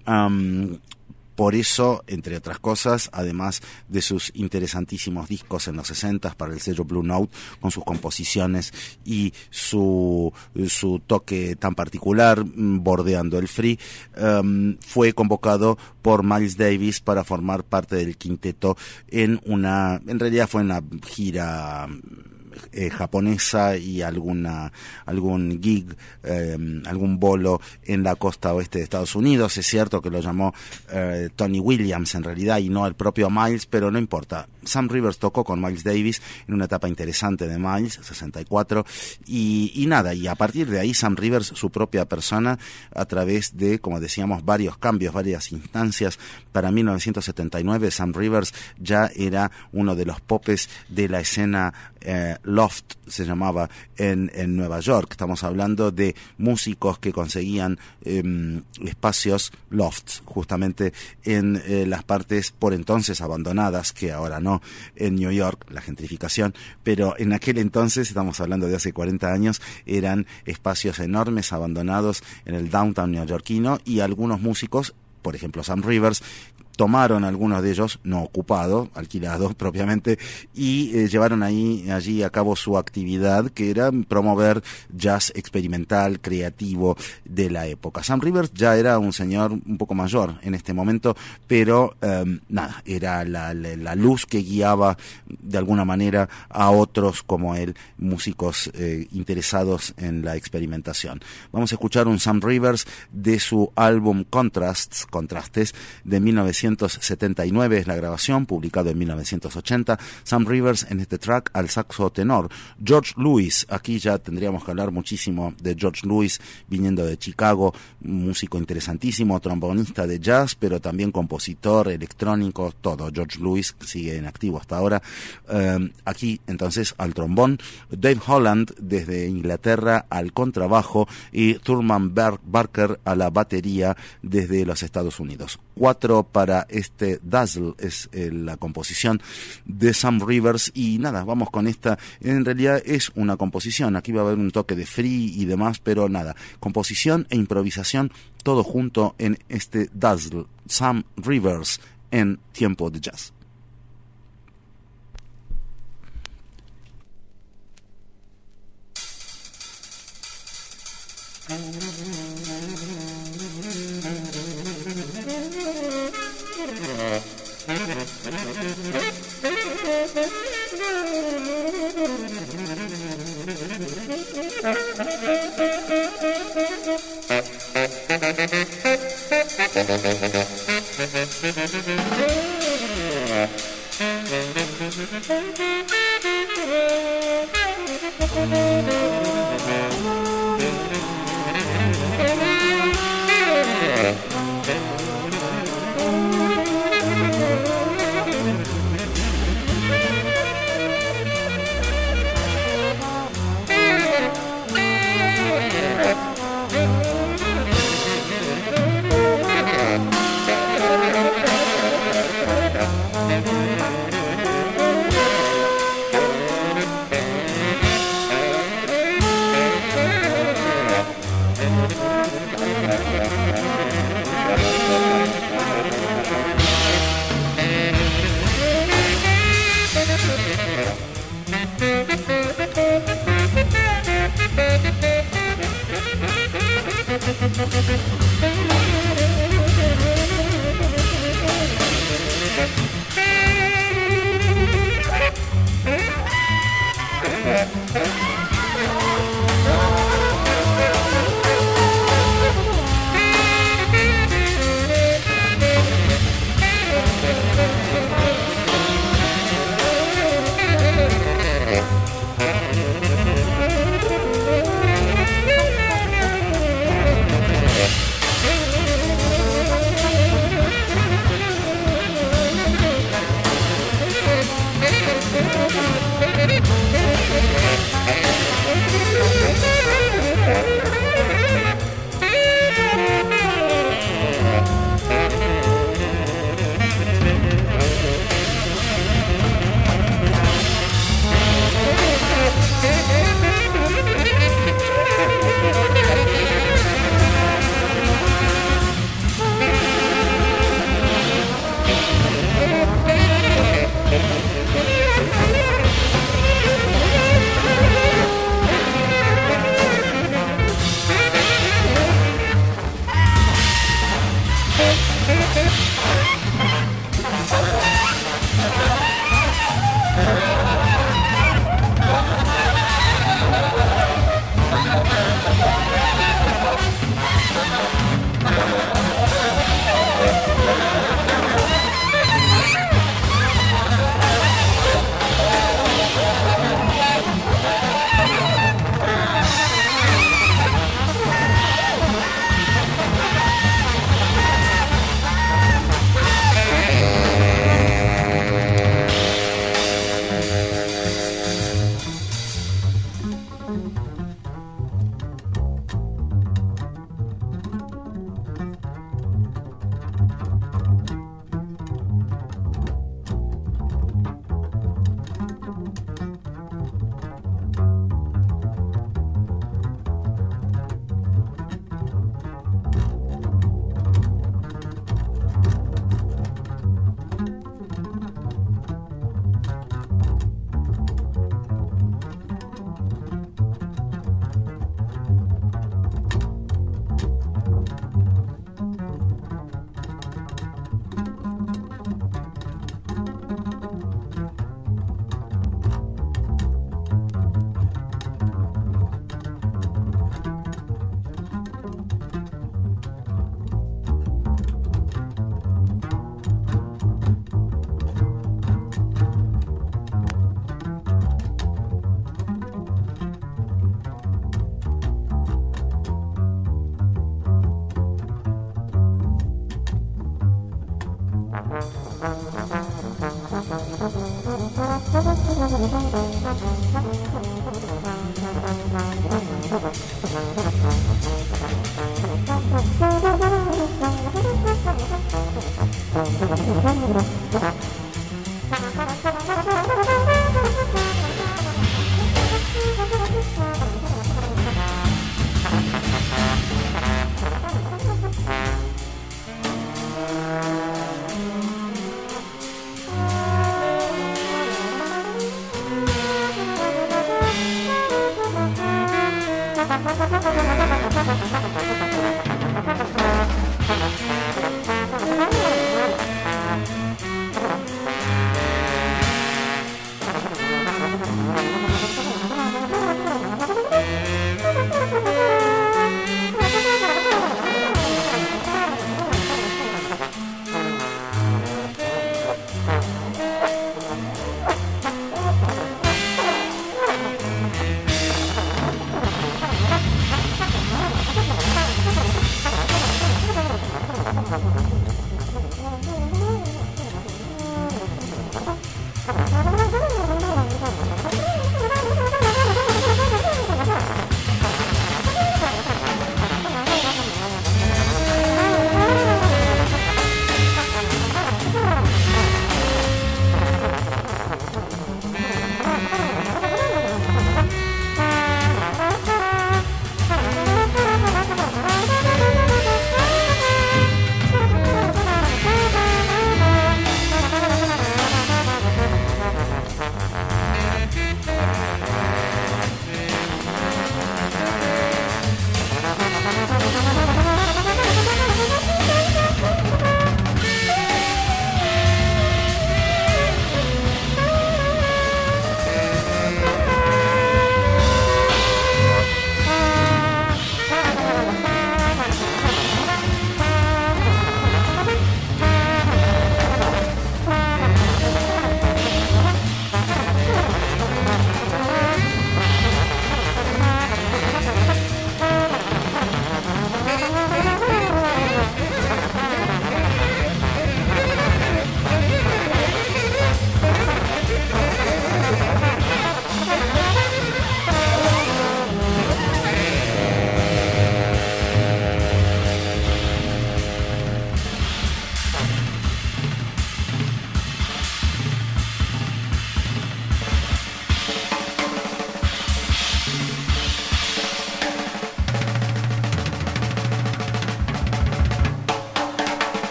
Um, Por eso, entre otras cosas, además de sus interesantísimos discos en los sesenta para el sello Blue Note, con sus composiciones y su, su toque tan particular, bordeando el free, um, fue convocado por Miles Davis para formar parte del quinteto en una, en realidad fue una gira Eh, japonesa y alguna algún gig, eh, algún bolo en la costa oeste de Estados Unidos. Es cierto que lo llamó eh, Tony Williams en realidad y no el propio Miles, pero no importa. Sam Rivers tocó con Miles Davis en una etapa interesante de Miles, sesenta y cuatro, y, y nada, y a partir de ahí Sam Rivers, su propia persona, a través de, como decíamos, varios cambios, varias instancias. Para mil novecientos setenta y nueve Sam Rivers ya era uno de los popes de la escena eh, loft, se llamaba, en, en Nueva York. Estamos hablando de músicos que conseguían eh, espacios loft, justamente en eh, las partes por entonces abandonadas, que ahora no, en New York, la gentrificación, pero en aquel entonces, estamos hablando de hace cuarenta años, eran espacios enormes abandonados en el downtown neoyorquino, y algunos músicos, por ejemplo Sam Rivers, tomaron algunos de ellos, no ocupados, alquilados propiamente, y eh, llevaron ahí allí a cabo su actividad, que era promover jazz experimental, creativo de la época. Sam Rivers ya era un señor un poco mayor en este momento, pero eh, nada, era la, la, la luz que guiaba de alguna manera a otros como él, músicos eh, interesados en la experimentación. Vamos a escuchar un Sam Rivers de su álbum Contrasts, Contrastes, de mil novecientos setenta y nueve es la grabación, publicado en mil novecientos ochenta. Sam Rivers en este track al saxo tenor. George Lewis, aquí ya tendríamos que hablar muchísimo de George Lewis, viniendo de Chicago, músico interesantísimo, trombonista de jazz, pero también compositor, electrónico, todo. George Lewis sigue en activo hasta ahora. Eh, aquí entonces al trombón, Dave Holland desde Inglaterra al contrabajo y Thurman Bar- Barker a la batería desde los Estados Unidos. Cuatro para este Dazzle es eh, la composición de Sam Rivers, y nada, vamos con esta. En realidad es una composición, aquí va a haber un toque de free y demás, pero nada, composición e improvisación todo junto en este Dazzle, Sam Rivers en Tiempo de Jazz.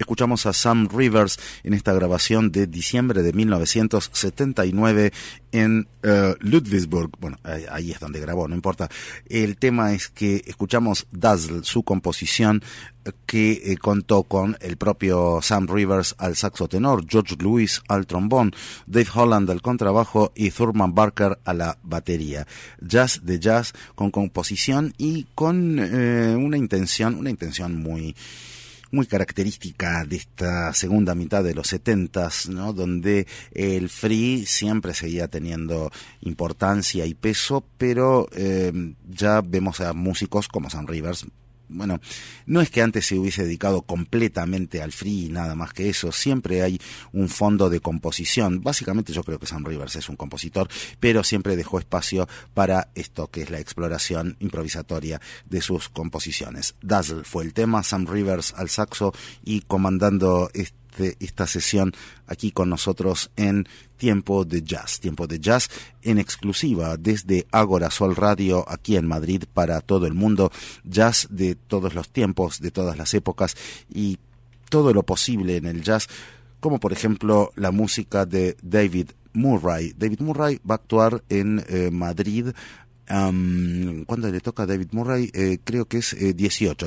Escuchamos a Sam Rivers en esta grabación de diciembre de mil novecientos setenta y nueve en uh, Ludwigsburg. Bueno, ahí, ahí es donde grabó, no importa. El tema es que escuchamos Dazzle, su composición, que eh, contó con el propio Sam Rivers al saxo tenor, George Lewis al trombón, Dave Holland al contrabajo y Thurman Barker a la batería. Jazz de jazz con composición y con eh, una intención, una intención muy muy característica de esta segunda mitad de los setentas, ¿no? Donde el free siempre seguía teniendo importancia y peso, pero eh, ya vemos a músicos como Sam Rivers. Bueno, no es que antes se hubiese dedicado completamente al free y nada más que eso, siempre hay un fondo de composición. Básicamente yo creo que Sam Rivers es un compositor, pero siempre dejó espacio para esto que es la exploración improvisatoria de sus composiciones. Dazzle fue el tema, Sam Rivers al saxo y comandando este De esta sesión aquí con nosotros en Tiempo de Jazz. Tiempo de Jazz en exclusiva desde Ágora Sol Radio aquí en Madrid para todo el mundo. Jazz de todos los tiempos, de todas las épocas y todo lo posible en el jazz, como por ejemplo la música de David Murray. David Murray va a actuar en eh, Madrid. Um, ¿Cuándo le toca a David Murray? Eh, creo que es eh, dieciocho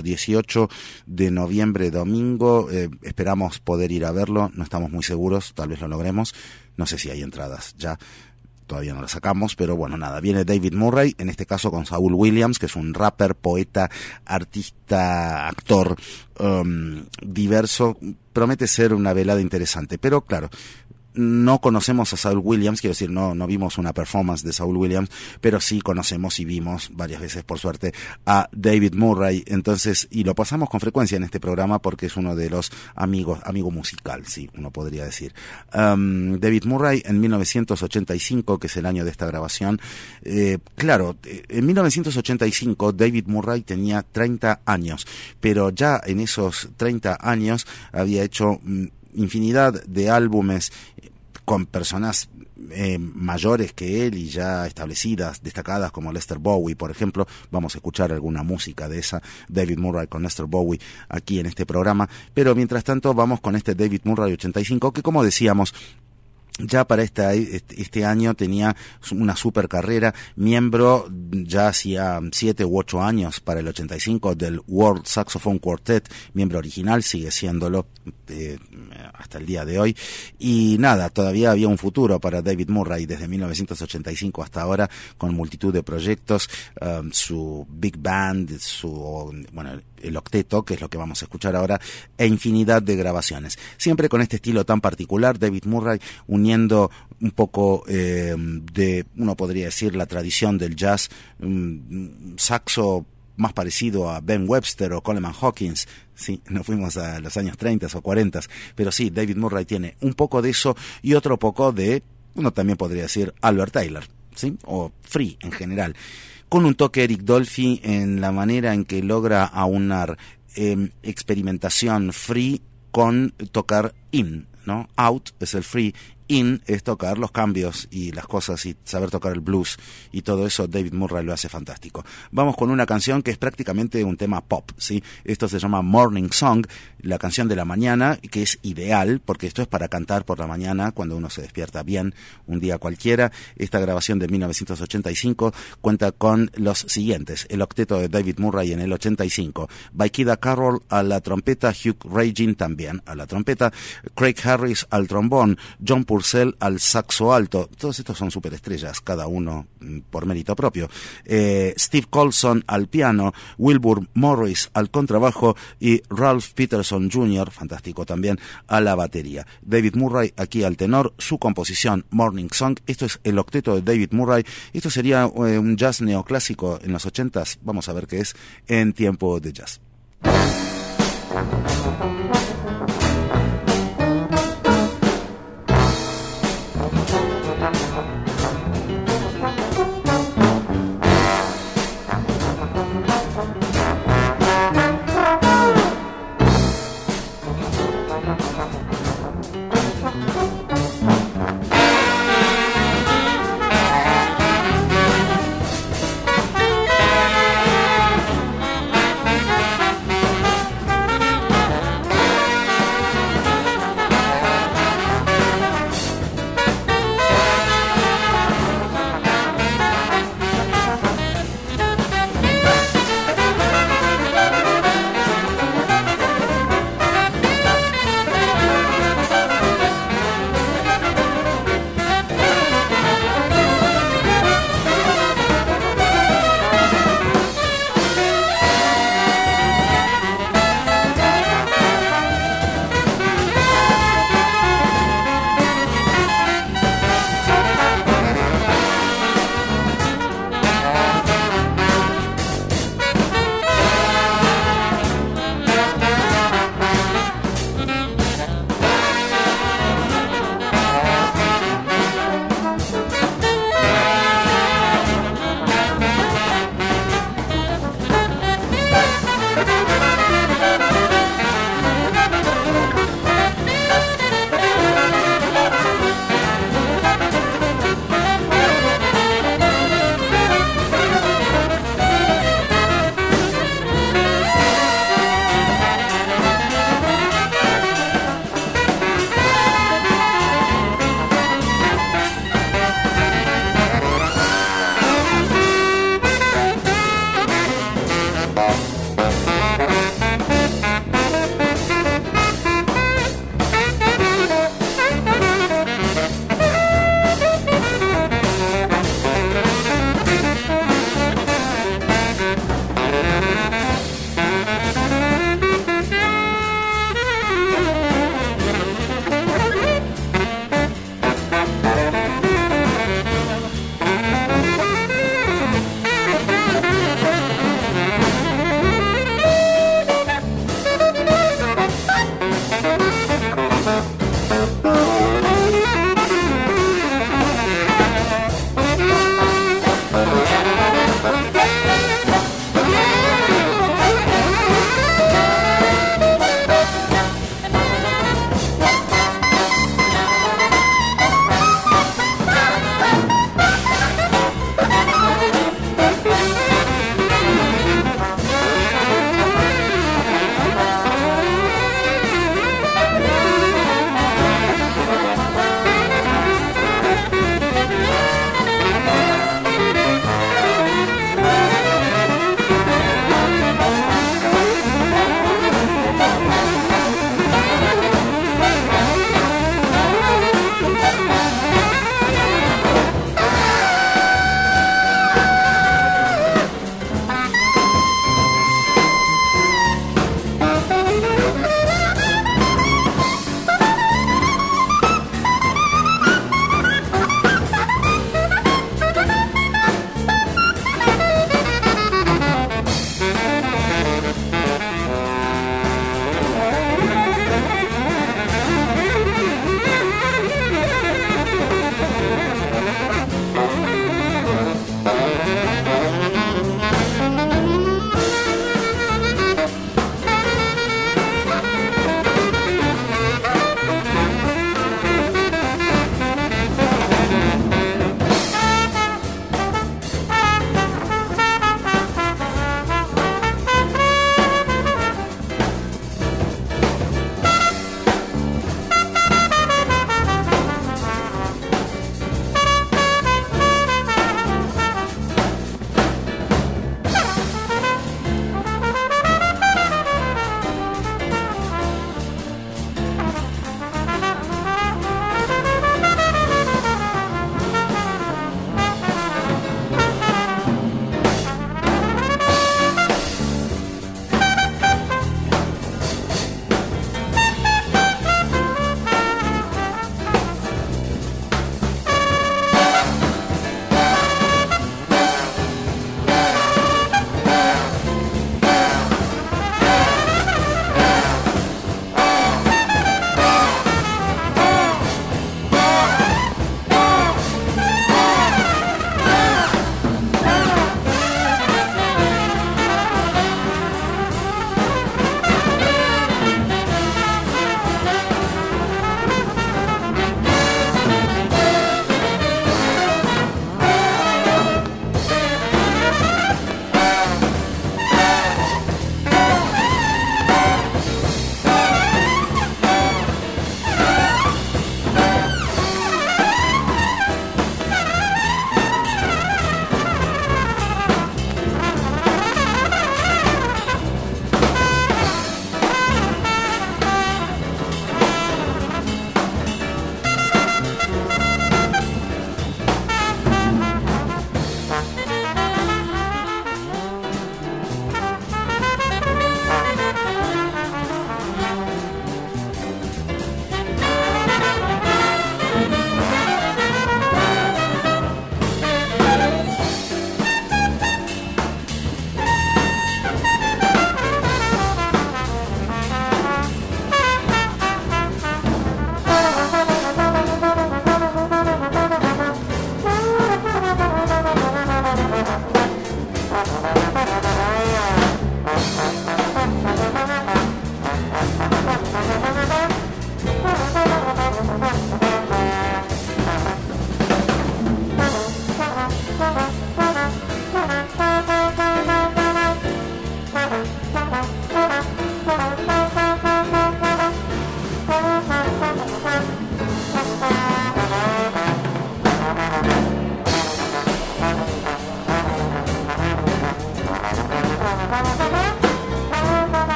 de noviembre, domingo. Eh, esperamos poder ir a verlo, no estamos muy seguros, tal vez lo logremos. No sé si hay entradas ya, todavía no las sacamos, pero bueno, nada, viene David Murray, en este caso con Saul Williams, que es un rapper, poeta, artista, actor um, diverso. Promete ser una velada interesante, pero claro, no conocemos a Saul Williams, quiero decir, no, no vimos una performance de Saul Williams, pero sí conocemos y vimos varias veces, por suerte, a David Murray. Entonces, y lo pasamos con frecuencia en este programa porque es uno de los amigos, amigo musical, sí, uno podría decir. Um, David Murray en mil novecientos ochenta y cinco, que es el año de esta grabación. Eh, claro, en mil novecientos ochenta y cinco David Murray tenía treinta años, pero ya en esos treinta años había hecho mm, infinidad de álbumes con personas eh, mayores que él y ya establecidas, destacadas como Lester Bowie, por ejemplo. Vamos a escuchar alguna música de esa, David Murray con Lester Bowie aquí en este programa, pero mientras tanto vamos con este David Murray ochenta y cinco, que como decíamos, ya para esta, este año tenía una super carrera, miembro ya hacía siete u ocho años para el ochenta y cinco del World Saxophone Quartet, miembro original, sigue siéndolo eh, hasta el día de hoy, y nada, todavía había un futuro para David Murray desde mil novecientos ochenta y cinco hasta ahora, con multitud de proyectos, um, su Big Band, su, bueno, el octeto, que es lo que vamos a escuchar ahora, e infinidad de grabaciones. Siempre con este estilo tan particular, David Murray uniendo un poco eh, de, uno podría decir, la tradición del jazz, un saxo más parecido a Ben Webster o Coleman Hawkins. Sí, nos fuimos a los años treinta o cuarenta, pero sí, David Murray tiene un poco de eso y otro poco de, uno también podría decir, Albert Taylor, ¿sí? O free en general, con un toque Eric Dolphy en la manera en que logra aunar eh, experimentación free con tocar in, ¿no? Out es el free, in es tocar los cambios y las cosas y saber tocar el blues y todo eso. David Murray lo hace fantástico. Vamos con una canción que es prácticamente un tema pop, ¿sí? Esto se llama Morning Song, la canción de la mañana, que es ideal porque esto es para cantar por la mañana cuando uno se despierta bien un día cualquiera. Esta grabación de mil novecientos ochenta y cinco cuenta con los siguientes: el octeto de David Murray en el ochenta y cinco, Vaikida Carroll a la trompeta, Hugh Regin también a la trompeta, Craig Harris al trombón, John Purcell al saxo alto. Todos estos son superestrellas, cada uno por mérito propio. Eh, Steve Colson al piano, Wilbur Morris al contrabajo y Ralph Peterson junior, fantástico también, a la batería. David Murray aquí al tenor, su composición Morning Song. Esto es el octeto de David Murray. Esto sería eh, un jazz neoclásico en los ochentas. Vamos a ver qué es en Tiempo de Jazz.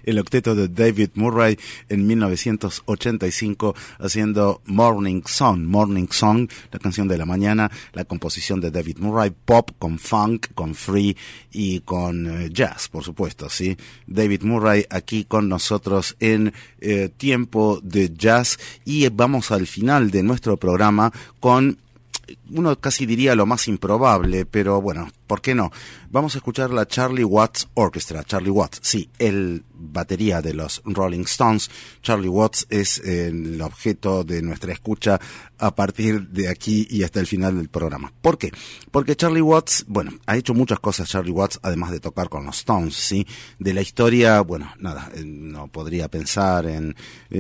el octeto de David Murray en mil novecientos ochenta y cinco haciendo Morning Song, Morning Song, la canción de la mañana, la composición de David Murray, pop con funk, con free y con eh, jazz, por supuesto, ¿sí? David Murray aquí con nosotros en eh, Tiempo de Jazz, y vamos al final de nuestro programa con, uno casi diría lo más improbable, pero bueno, ¿por qué no? Vamos a escuchar la Charlie Watts Orchestra. Charlie Watts, sí, el batería de los Rolling Stones. Charlie Watts es el objeto de nuestra escucha a partir de aquí y hasta el final del programa. ¿Por qué? Porque Charlie Watts, bueno, ha hecho muchas cosas Charlie Watts, además de tocar con los Stones, ¿sí? De la historia, bueno, nada, no podría pensar en,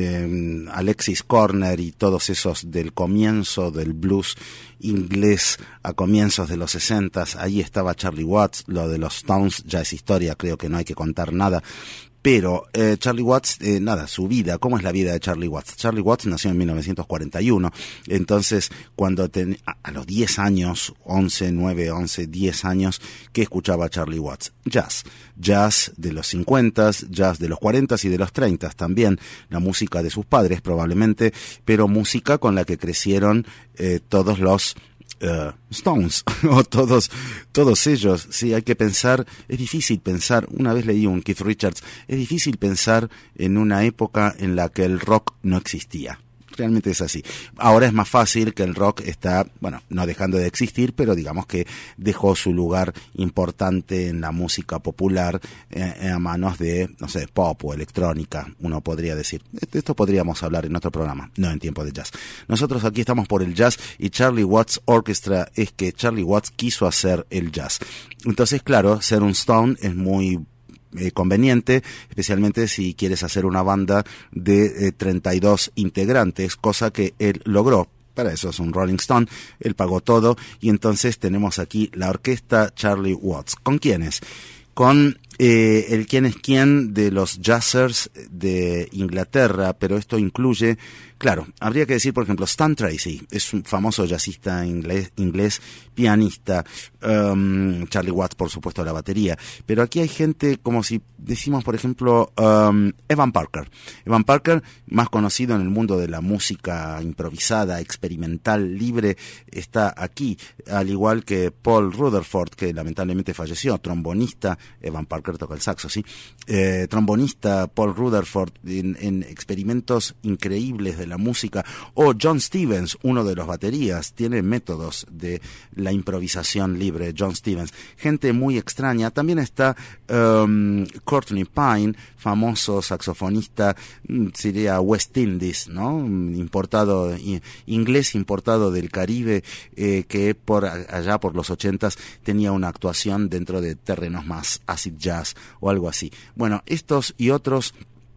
en Alexis Corner y todos esos del comienzo del blues inglés a comienzos de los sesentas. Ahí estaba Charlie Watts. Lo de los Stones ya es historia, creo que no hay que contar nada. Pero eh, Charlie Watts, eh, nada, su vida, ¿cómo es la vida de Charlie Watts? Charlie Watts nació en mil novecientos cuarenta y uno, entonces cuando ten, a, a los diez años, once, nueve, once, diez años, ¿qué escuchaba Charlie Watts? Jazz, jazz de los cincuenta, jazz de los cuarenta y de los treinta también, la música de sus padres probablemente, pero música con la que crecieron eh, todos los Uh, Stones, o todos, todos ellos. Sí, hay que pensar, es difícil pensar, una vez leí un Keith Richards, es difícil pensar en una época en la que el rock no existía. Realmente es así. Ahora es más fácil, que el rock está, bueno, no dejando de existir, pero digamos que dejó su lugar importante en la música popular eh, a manos de, no sé, pop o electrónica, uno podría decir. De esto podríamos hablar en otro programa, no en Tiempo de Jazz. Nosotros aquí estamos por el jazz, y Charlie Watts Orchestra es que Charlie Watts quiso hacer el jazz. Entonces, claro, ser un Stone es muy Eh, conveniente, especialmente si quieres hacer una banda de eh, treinta y dos integrantes, cosa que él logró. Para eso es un Rolling Stone, él pagó todo, y entonces tenemos aquí la orquesta Charlie Watts. ¿Con quiénes? Con eh, el quién es quién de los jazzers de Inglaterra, pero esto incluye, claro, habría que decir, por ejemplo, Stan Tracy, es un famoso jazzista inglés, inglés pianista, um, Charlie Watts, por supuesto, la batería, pero aquí hay gente como si decimos, por ejemplo, um, Evan Parker. Evan Parker, más conocido en el mundo de la música improvisada, experimental, libre, está aquí, al igual que Paul Rutherford, que lamentablemente falleció, trombonista. Evan Parker toca el saxo, sí, eh, trombonista Paul Rutherford en, en experimentos increíbles de la música, o John Stevens, uno de los baterías, tiene métodos de la improvisación libre, John Stevens, gente muy extraña. También está um, Courtney Pine, famoso saxofonista, sería West Indies, ¿no? Importado, inglés importado del Caribe, eh, que por allá por los ochentas tenía una actuación dentro de terrenos más acid jazz o algo así. Bueno, estos y otros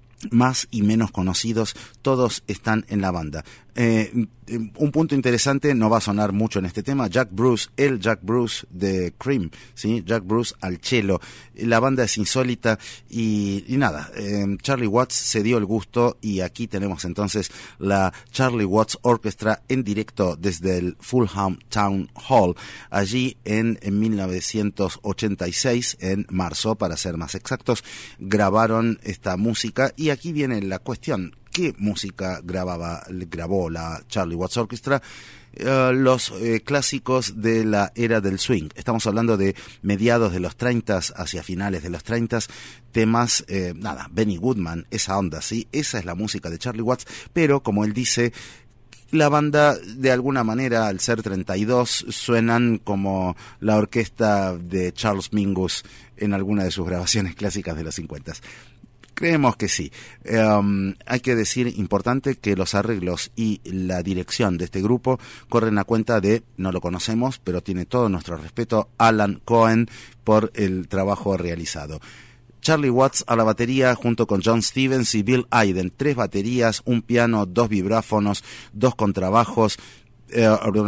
más y menos conocidos, todos están en la banda. Eh, un punto interesante, no va a sonar mucho en este tema, Jack Bruce, el Jack Bruce de Cream, ¿sí? Jack Bruce al cello. La banda es insólita y, y nada, eh, Charlie Watts se dio el gusto, y aquí tenemos entonces la Charlie Watts Orchestra en directo desde el Fulham Town Hall, allí en, en mil novecientos ochenta y seis, en marzo para ser más exactos, grabaron esta música. Y aquí viene la cuestión: ¿qué música grababa, grabó la Charlie Watts Orchestra? Uh, los eh, clásicos de la era del swing. Estamos hablando de mediados de los treinta hacia finales de los treinta, temas, eh, nada, Benny Goodman, esa onda, ¿sí? Esa es la música de Charlie Watts, pero como él dice, la banda, de alguna manera, al ser treinta y dos, suenan como la orquesta de Charles Mingus en alguna de sus grabaciones clásicas de los cincuenta. Creemos que sí. Um, hay que decir, importante, que los arreglos y la dirección de este grupo corren a cuenta de, no lo conocemos, pero tiene todo nuestro respeto, Alan Cohen, por el trabajo realizado. Charlie Watts a la batería junto con John Stevens y Bill Aiden, tres baterías, un piano, dos vibráfonos, dos contrabajos, Eh,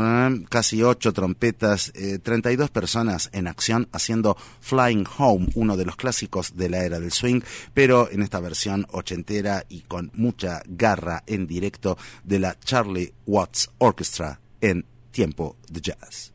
casi ocho trompetas, eh, treinta y dos personas en acción haciendo Flying Home, uno de los clásicos de la era del swing, pero en esta versión ochentera y con mucha garra en directo de la Charlie Watts Orchestra en Tiempo de Jazz.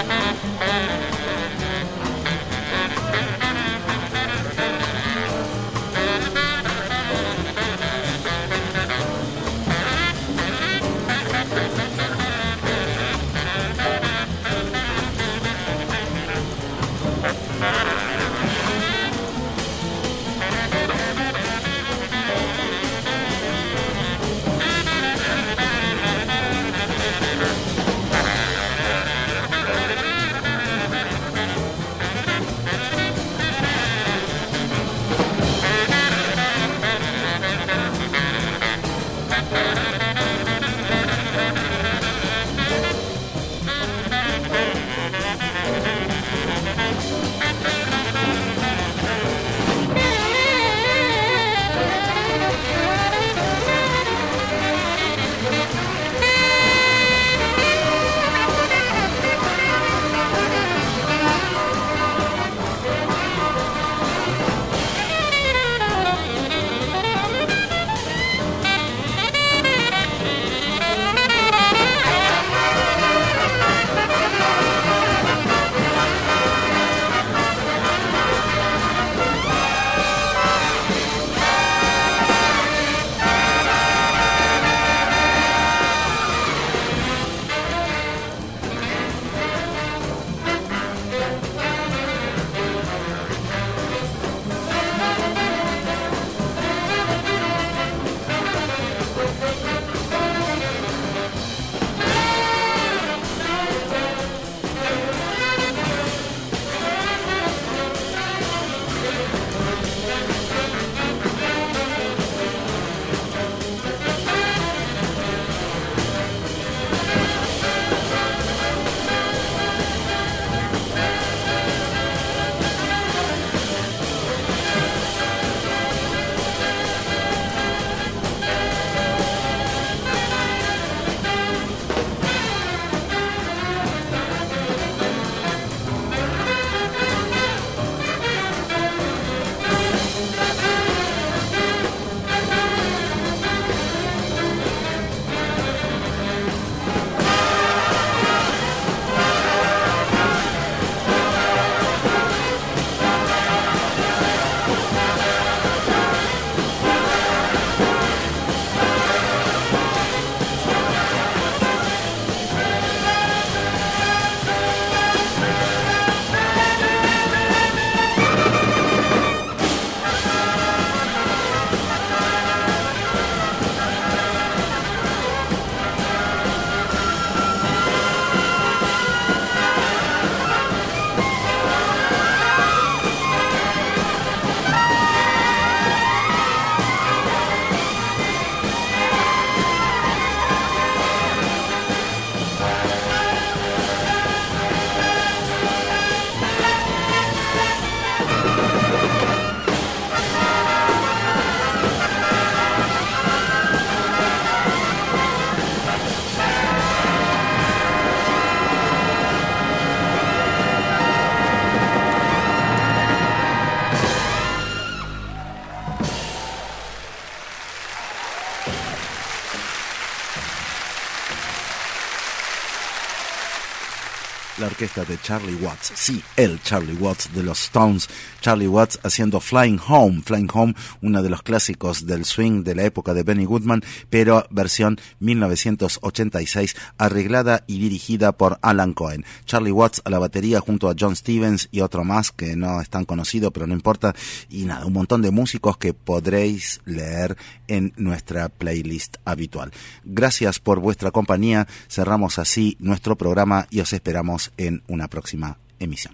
la orquesta de Charlie Watts, sí, el Charlie Watts de los Stones, Charlie Watts haciendo Flying Home, Flying Home, uno de los clásicos del swing de la época de Benny Goodman, pero versión mil novecientos ochenta y seis, arreglada y dirigida por Alan Cohen. Charlie Watts a la batería junto a John Stevens y otro más que no es tan conocido, pero no importa, y nada, un montón de músicos que podréis leer en nuestra playlist habitual. Gracias por vuestra compañía, cerramos así nuestro programa y os esperamos en una próxima emisión.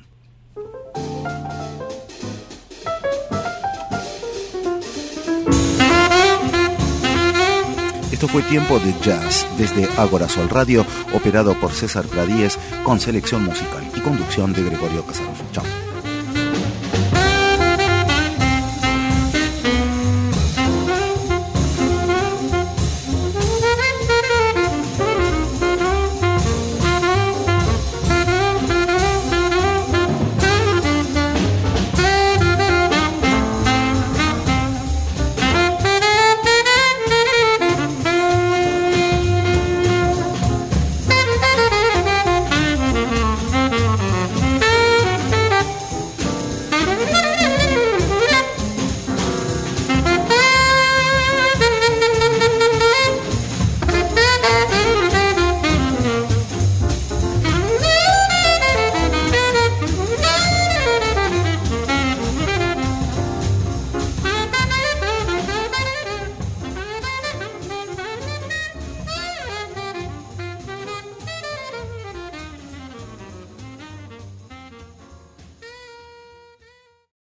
Esto fue Tiempo de Jazz desde Ágora Sol Radio, operado por César Pradíez, con selección musical y conducción de Gregorio Casarofo. Chao.